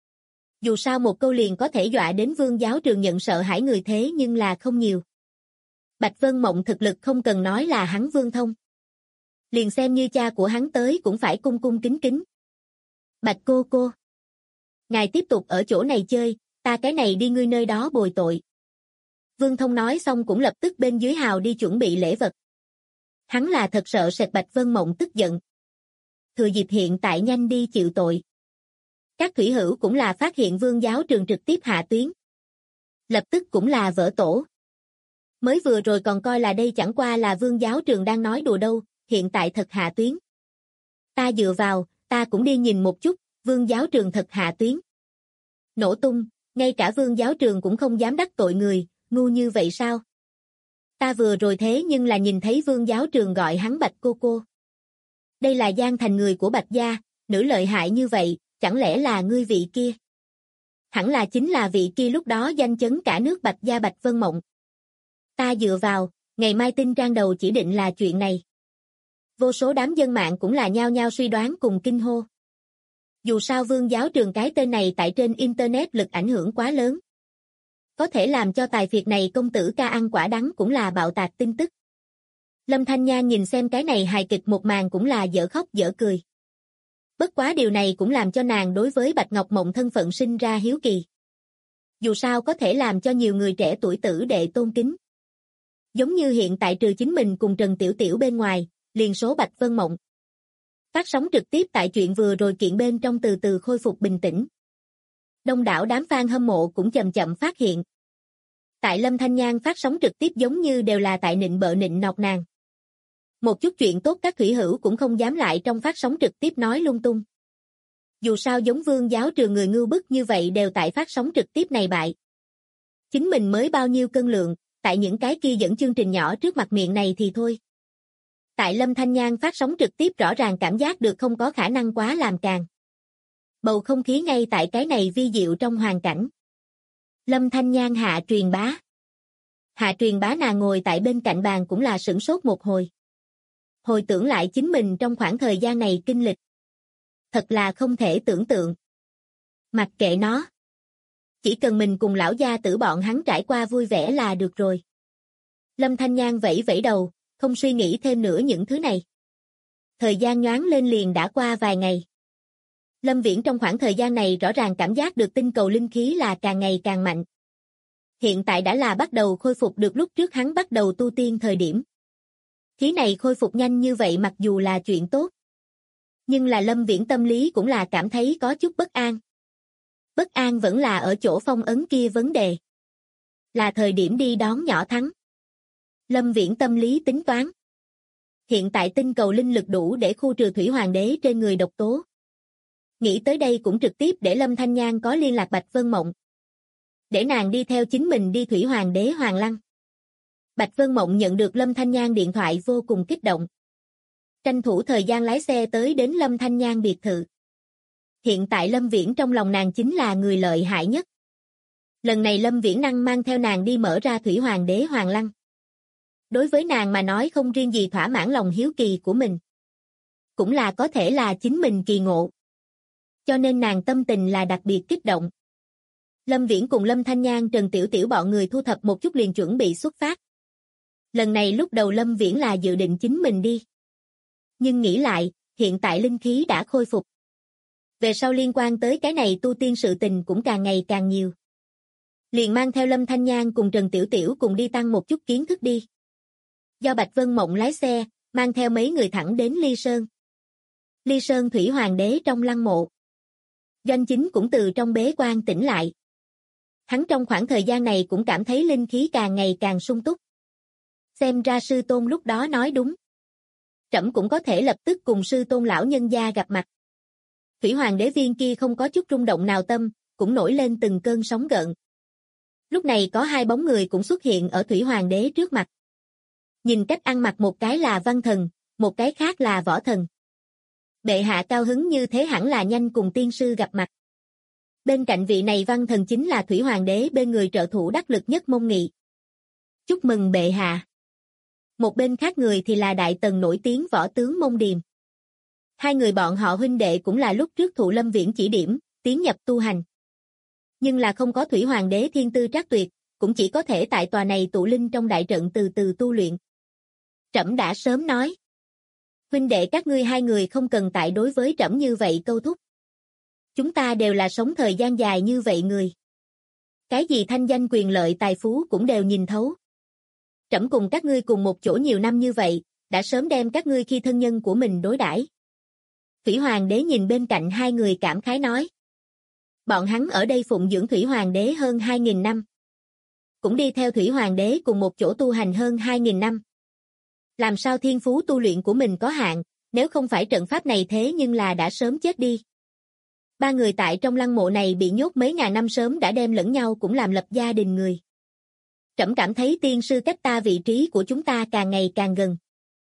Dù sao một câu liền có thể dọa đến Vương giáo trường nhận sợ hãi người thế nhưng là không nhiều. Bạch Vân Mộng thực lực không cần nói là hắn Vương Thông. Liền xem như cha của hắn tới cũng phải cung cung kính kính. Bạch cô. Ngài tiếp tục ở chỗ này chơi, ta cái này đi ngươi nơi đó bồi tội. Vương Thông nói xong cũng lập tức bên dưới hào đi chuẩn bị lễ vật. Hắn là thật sợ sệt Bạch Vân Mộng tức giận. Thừa dịp hiện tại nhanh đi chịu tội. Các thủy hữu cũng là phát hiện Vương giáo trường trực tiếp hạ tuyến. Lập tức cũng là vỡ tổ. Mới vừa rồi còn coi là đây chẳng qua là Vương giáo trường đang nói đùa đâu, hiện tại thật hạ tuyến. Ta dựa vào, ta cũng đi nhìn một chút, Vương giáo trường thật hạ tuyến. Nổ tung, ngay cả Vương giáo trường cũng không dám đắc tội người, ngu như vậy sao? Ta vừa rồi thế nhưng là nhìn thấy Vương giáo trường gọi hắn Bạch cô. Đây là gian thành người của Bạch gia, nữ lợi hại như vậy, chẳng lẽ là ngươi vị kia? Hẳn là chính là vị kia lúc đó danh chấn cả nước Bạch gia Bạch Vân Mộng. Ta dựa vào, ngày mai tin trang đầu chỉ định là chuyện này. Vô số đám dân mạng cũng là nhao nhao suy đoán cùng kinh hô. Dù sao Vương giáo trường cái tên này tại trên Internet lực ảnh hưởng quá lớn. Có thể làm cho tài phiệt này công tử ca ăn quả đắng cũng là bạo tạc tin tức. Lâm Thanh Nhan nhìn xem cái này hài kịch một màn cũng là dở khóc dở cười. Bất quá điều này cũng làm cho nàng đối với Bạch Ngọc Mộng thân phận sinh ra hiếu kỳ. Dù sao có thể làm cho nhiều người trẻ tuổi tử đệ tôn kính. Giống như hiện tại trừ chính mình cùng Trần Tiểu Tiểu bên ngoài, liền số Bạch Vân Mộng. Phát sóng trực tiếp tại chuyện vừa rồi kiện bên trong từ từ khôi phục bình tĩnh. Đông đảo đám fan hâm mộ cũng chậm chậm phát hiện. Tại Lâm Thanh Nhan phát sóng trực tiếp giống như đều là tại nịnh bợ nịnh nọt nàng. Một chút chuyện tốt các thủy hữu cũng không dám lại trong phát sóng trực tiếp nói lung tung. Dù sao giống Vương giáo trường người ngưu bức như vậy đều tại phát sóng trực tiếp này bại. Chính mình mới bao nhiêu cân lượng, tại những cái kia dẫn chương trình nhỏ trước mặt miệng này thì thôi. Tại Lâm Thanh Nhan phát sóng trực tiếp rõ ràng cảm giác được không có khả năng quá làm càng. Bầu không khí ngay tại cái này vi diệu trong hoàn cảnh. Lâm Thanh Nhan hạ truyền bá. Hạ truyền bá nàng ngồi tại bên cạnh bàn cũng là sửng sốt một hồi. Hồi tưởng lại chính mình trong khoảng thời gian này kinh lịch. Thật là không thể tưởng tượng. Mặc kệ nó. Chỉ cần mình cùng lão gia tử bọn hắn trải qua vui vẻ là được rồi. Lâm Thanh Nhan vẫy vẫy đầu, không suy nghĩ thêm nữa những thứ này. Thời gian nhoáng lên liền đã qua vài ngày. Lâm Viễn trong khoảng thời gian này rõ ràng cảm giác được tinh cầu linh khí là càng ngày càng mạnh. Hiện tại đã là bắt đầu khôi phục được lúc trước hắn bắt đầu tu tiên thời điểm. Khí này khôi phục nhanh như vậy mặc dù là chuyện tốt. Nhưng là Lâm Viễn tâm lý cũng là cảm thấy có chút bất an. Bất an vẫn là ở chỗ phong ấn kia vấn đề. Là thời điểm đi đón nhỏ thắng. Lâm Viễn tâm lý tính toán. Hiện tại tinh cầu linh lực đủ để khu trừ Thủy Hoàng đế trên người độc tố. Nghĩ tới đây cũng trực tiếp để Lâm Thanh Nhan có liên lạc Bạch Vân Mộng. Để nàng đi theo chính mình đi Thủy Hoàng đế Hoàng Lăng. Bạch Vân Mộng nhận được Lâm Thanh Nhan điện thoại vô cùng kích động. Tranh thủ thời gian lái xe tới đến Lâm Thanh Nhan biệt thự. Hiện tại Lâm Viễn trong lòng nàng chính là người lợi hại nhất. Lần này Lâm Viễn năng mang theo nàng đi mở ra Thủy Hoàng đế Hoàng Lăng. Đối với nàng mà nói không riêng gì thỏa mãn lòng hiếu kỳ của mình. Cũng là có thể là chính mình kỳ ngộ. Cho nên nàng tâm tình là đặc biệt kích động. Lâm Viễn cùng Lâm Thanh Nhan, Trần Tiểu Tiểu bọn người thu thập một chút liền chuẩn bị xuất phát. Lần này lúc đầu Lâm Viễn là dự định chính mình đi. Nhưng nghĩ lại, hiện tại linh khí đã khôi phục. Về sau liên quan tới cái này tu tiên sự tình cũng càng ngày càng nhiều. Liền mang theo Lâm Thanh Nhan cùng Trần Tiểu Tiểu cùng đi tăng một chút kiến thức đi. Do Bạch Vân Mộng lái xe, mang theo mấy người thẳng đến Ly Sơn. Ly Sơn Thủy Hoàng đế trong lăng mộ. Doanh Chính cũng từ trong bế quan tỉnh lại. Hắn trong khoảng thời gian này cũng cảm thấy linh khí càng ngày càng sung túc. Xem ra sư tôn lúc đó nói đúng. Trẫm cũng có thể lập tức cùng sư tôn lão nhân gia gặp mặt. Thủy Hoàng đế viên kia không có chút rung động nào tâm, cũng nổi lên từng cơn sóng gợn. Lúc này có hai bóng người cũng xuất hiện ở Thủy Hoàng đế trước mặt. Nhìn cách ăn mặc, một cái là văn thần, một cái khác là võ thần. Bệ hạ cao hứng như thế hẳn là nhanh cùng tiên sư gặp mặt. Bên cạnh vị này văn thần chính là Thủy Hoàng đế bên người trợ thủ đắc lực nhất Mông Nghị. Chúc mừng bệ hạ. Một bên khác người thì là đại tần nổi tiếng võ tướng Mông Điềm. Hai người bọn họ huynh đệ cũng là lúc trước thụ Lâm Viễn chỉ điểm, tiến nhập tu hành. Nhưng là không có Thủy Hoàng đế thiên tư trác tuyệt, cũng chỉ có thể tại tòa này tụ linh trong đại trận từ từ tu luyện. Trẫm đã sớm nói. Huynh đệ các ngươi hai người không cần tại đối với trẫm như vậy câu thúc. Chúng ta đều là sống thời gian dài như vậy người. Cái gì thanh danh quyền lợi tài phú cũng đều nhìn thấu. Trẫm cùng các ngươi cùng một chỗ nhiều năm như vậy, đã sớm đem các ngươi khi thân nhân của mình đối đãi. Thủy Hoàng đế nhìn bên cạnh hai người cảm khái nói. Bọn hắn ở đây phụng dưỡng Thủy Hoàng đế hơn 2.000 năm. Cũng đi theo Thủy Hoàng đế cùng một chỗ tu hành hơn 2.000 năm. Làm sao thiên phú tu luyện của mình có hạn, nếu không phải trận pháp này thế nhưng là đã sớm chết đi. Ba người tại trong lăng mộ này bị nhốt mấy ngàn năm sớm đã đem lẫn nhau cũng làm lập gia đình người. Trẫm cảm thấy tiên sư cách ta vị trí của chúng ta càng ngày càng gần.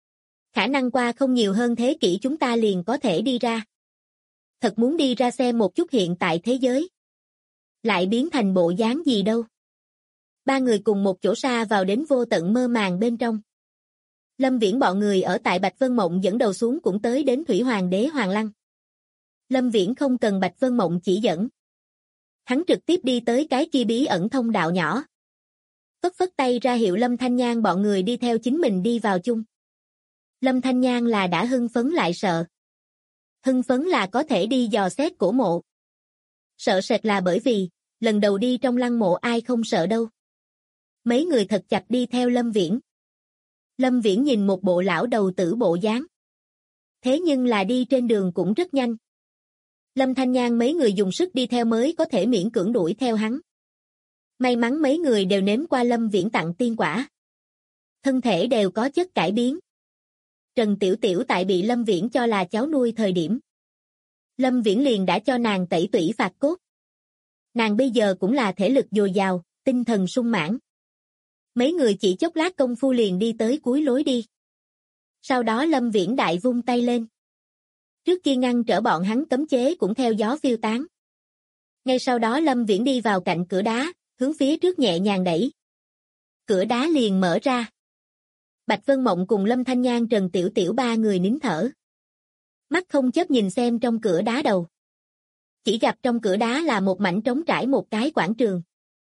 Khả năng qua không nhiều hơn thế kỷ chúng ta liền có thể đi ra. Thật muốn đi ra xem một chút hiện tại thế giới. Lại biến thành bộ dáng gì đâu. Ba người cùng một chỗ xa vào đến vô tận mơ màng bên trong. Lâm Viễn bọn người ở tại Bạch Vân Mộng dẫn đầu xuống cũng tới đến Thủy Hoàng đế Hoàng Lăng. Lâm Viễn không cần Bạch Vân Mộng chỉ dẫn. Hắn trực tiếp đi tới cái kia bí ẩn thông đạo nhỏ. Phất phất tay ra hiệu Lâm Thanh Nhan bọn người đi theo chính mình đi vào chung. Lâm Thanh Nhan là đã hưng phấn lại sợ. Hưng phấn là có thể đi dò xét cổ mộ. Sợ sệt là bởi vì, lần đầu đi trong lăng mộ ai không sợ đâu. Mấy người thật chặt đi theo Lâm Viễn. Lâm Viễn nhìn một bộ lão đầu tử bộ dáng. Thế nhưng là đi trên đường cũng rất nhanh. Lâm Thanh Nhan mấy người dùng sức đi theo mới có thể miễn cưỡng đuổi theo hắn. May mắn mấy người đều nếm qua Lâm Viễn tặng tiên quả. Thân thể đều có chất cải biến. Trần Tiểu Tiểu tại bị Lâm Viễn cho là cháu nuôi thời điểm. Lâm Viễn liền đã cho nàng tẩy tủy phạt cốt. Nàng bây giờ cũng là thể lực dồi dào, tinh thần sung mãn. Mấy người chỉ chốc lát công phu liền đi tới cuối lối đi. Sau đó Lâm Viễn đại vung tay lên. Trước kia ngăn trở bọn hắn cấm chế cũng theo gió phiêu tán. Ngay sau đó Lâm Viễn đi vào cạnh cửa đá, hướng phía trước nhẹ nhàng đẩy. Cửa đá liền mở ra. Bạch Vân Mộng cùng Lâm Thanh Nhan, Trần Tiểu Tiểu ba người nín thở. Mắt không chớp nhìn xem trong cửa đá đầu. Chỉ gặp trong cửa đá là một mảnh trống trải một cái quảng trường.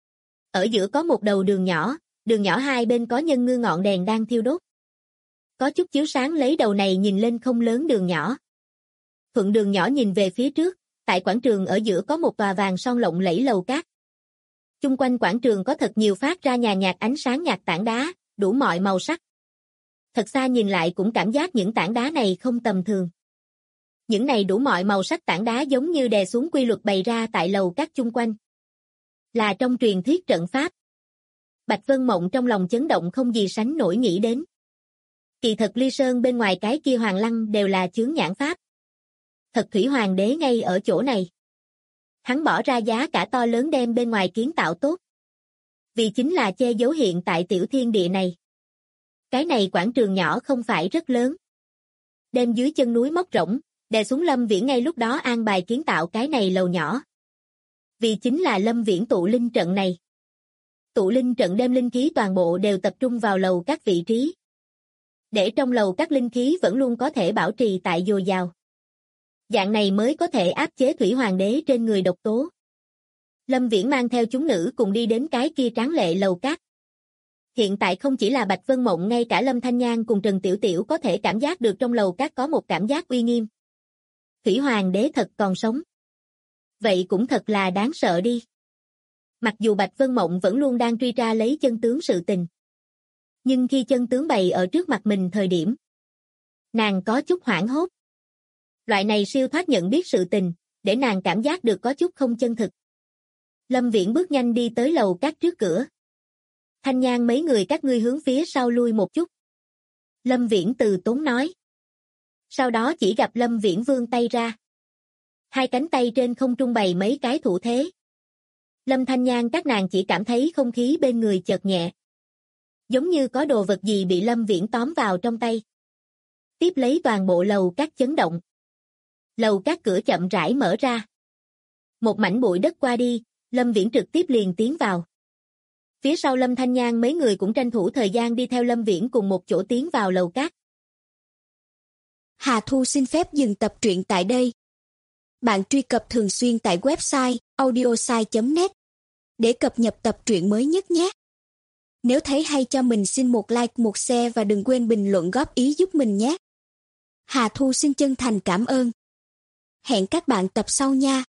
Ở giữa có một đầu đường nhỏ hai bên có nhân ngư ngọn đèn đang thiêu đốt. Có chút chiếu sáng lấy đầu này nhìn lên không lớn đường nhỏ. Thuận đường nhỏ nhìn về phía trước, tại quảng trường ở giữa có một tòa vàng son lộng lẫy lầu cát. Chung quanh quảng trường có thật nhiều phát ra nhàn nhạt ánh sáng nhạt tảng đá, đủ mọi màu sắc. Thật xa nhìn lại cũng cảm giác những tảng đá này không tầm thường. Những này đủ mọi màu sắc tảng đá giống như đè xuống quy luật bày ra tại lầu cát chung quanh. Là trong truyền thuyết trận pháp. Bạch Vân Mộng trong lòng chấn động không gì sánh nổi nghĩ đến. Kỳ thật Ly Sơn bên ngoài cái kia Hoàng Lăng đều là chướng nhãn pháp. Thật Thủy Hoàng đế ngay ở chỗ này. Hắn bỏ ra giá cả to lớn đem bên ngoài kiến tạo tốt. Vì chính là che giấu hiện tại tiểu thiên địa này. Cái này quảng trường nhỏ không phải rất lớn. Đem dưới chân núi móc rỗng, đè xuống Lâm Viễn ngay lúc đó an bài kiến tạo cái này lầu nhỏ. Vì chính là Lâm Viễn tụ linh trận này. Tụ linh trận đem linh khí toàn bộ đều tập trung vào lầu các vị trí. Để trong lầu các linh khí vẫn luôn có thể bảo trì tại dồi dào. Dạng này mới có thể áp chế Thủy Hoàng đế trên người độc tố. Lâm Viễn mang theo chúng nữ cùng đi đến cái kia tráng lệ lầu cát. Hiện tại không chỉ là Bạch Vân Mộng, ngay cả Lâm Thanh Nhan cùng Trần Tiểu Tiểu có thể cảm giác được trong lầu cát có một cảm giác uy nghiêm. Thủy Hoàng đế thật còn sống. Vậy cũng thật là đáng sợ đi. Mặc dù Bạch Vân Mộng vẫn luôn đang truy tra lấy chân tướng sự tình. Nhưng khi chân tướng bày ở trước mặt mình thời điểm, nàng có chút hoảng hốt. Loại này siêu thoát nhận biết sự tình, để nàng cảm giác được có chút không chân thực. Lâm Viễn bước nhanh đi tới lầu cát trước cửa. Thanh Nhan mấy người các ngươi hướng phía sau lui một chút. Lâm Viễn từ tốn nói. Sau đó chỉ gặp Lâm Viễn vươn tay ra. Hai cánh tay trên không trung bày mấy cái thủ thế. Lâm Thanh Nhan các nàng chỉ cảm thấy không khí bên người chợt nhẹ. Giống như có đồ vật gì bị Lâm Viễn tóm vào trong tay. Tiếp lấy toàn bộ lầu cát chấn động. Lầu cát cửa chậm rãi mở ra. Một mảnh bụi đất qua đi, Lâm Viễn trực tiếp liền tiến vào. Phía sau Lâm Thanh Nhan mấy người cũng tranh thủ thời gian đi theo Lâm Viễn cùng một chỗ tiến vào lầu cát. Hà Thu xin phép dừng tập truyện tại đây. Bạn truy cập thường xuyên tại website audiosai.net để cập nhật tập truyện mới nhất nhé. Nếu thấy hay cho mình xin một like, một share và đừng quên bình luận góp ý giúp mình nhé. Hà Thu xin chân thành cảm ơn. Hẹn các bạn tập sau nha.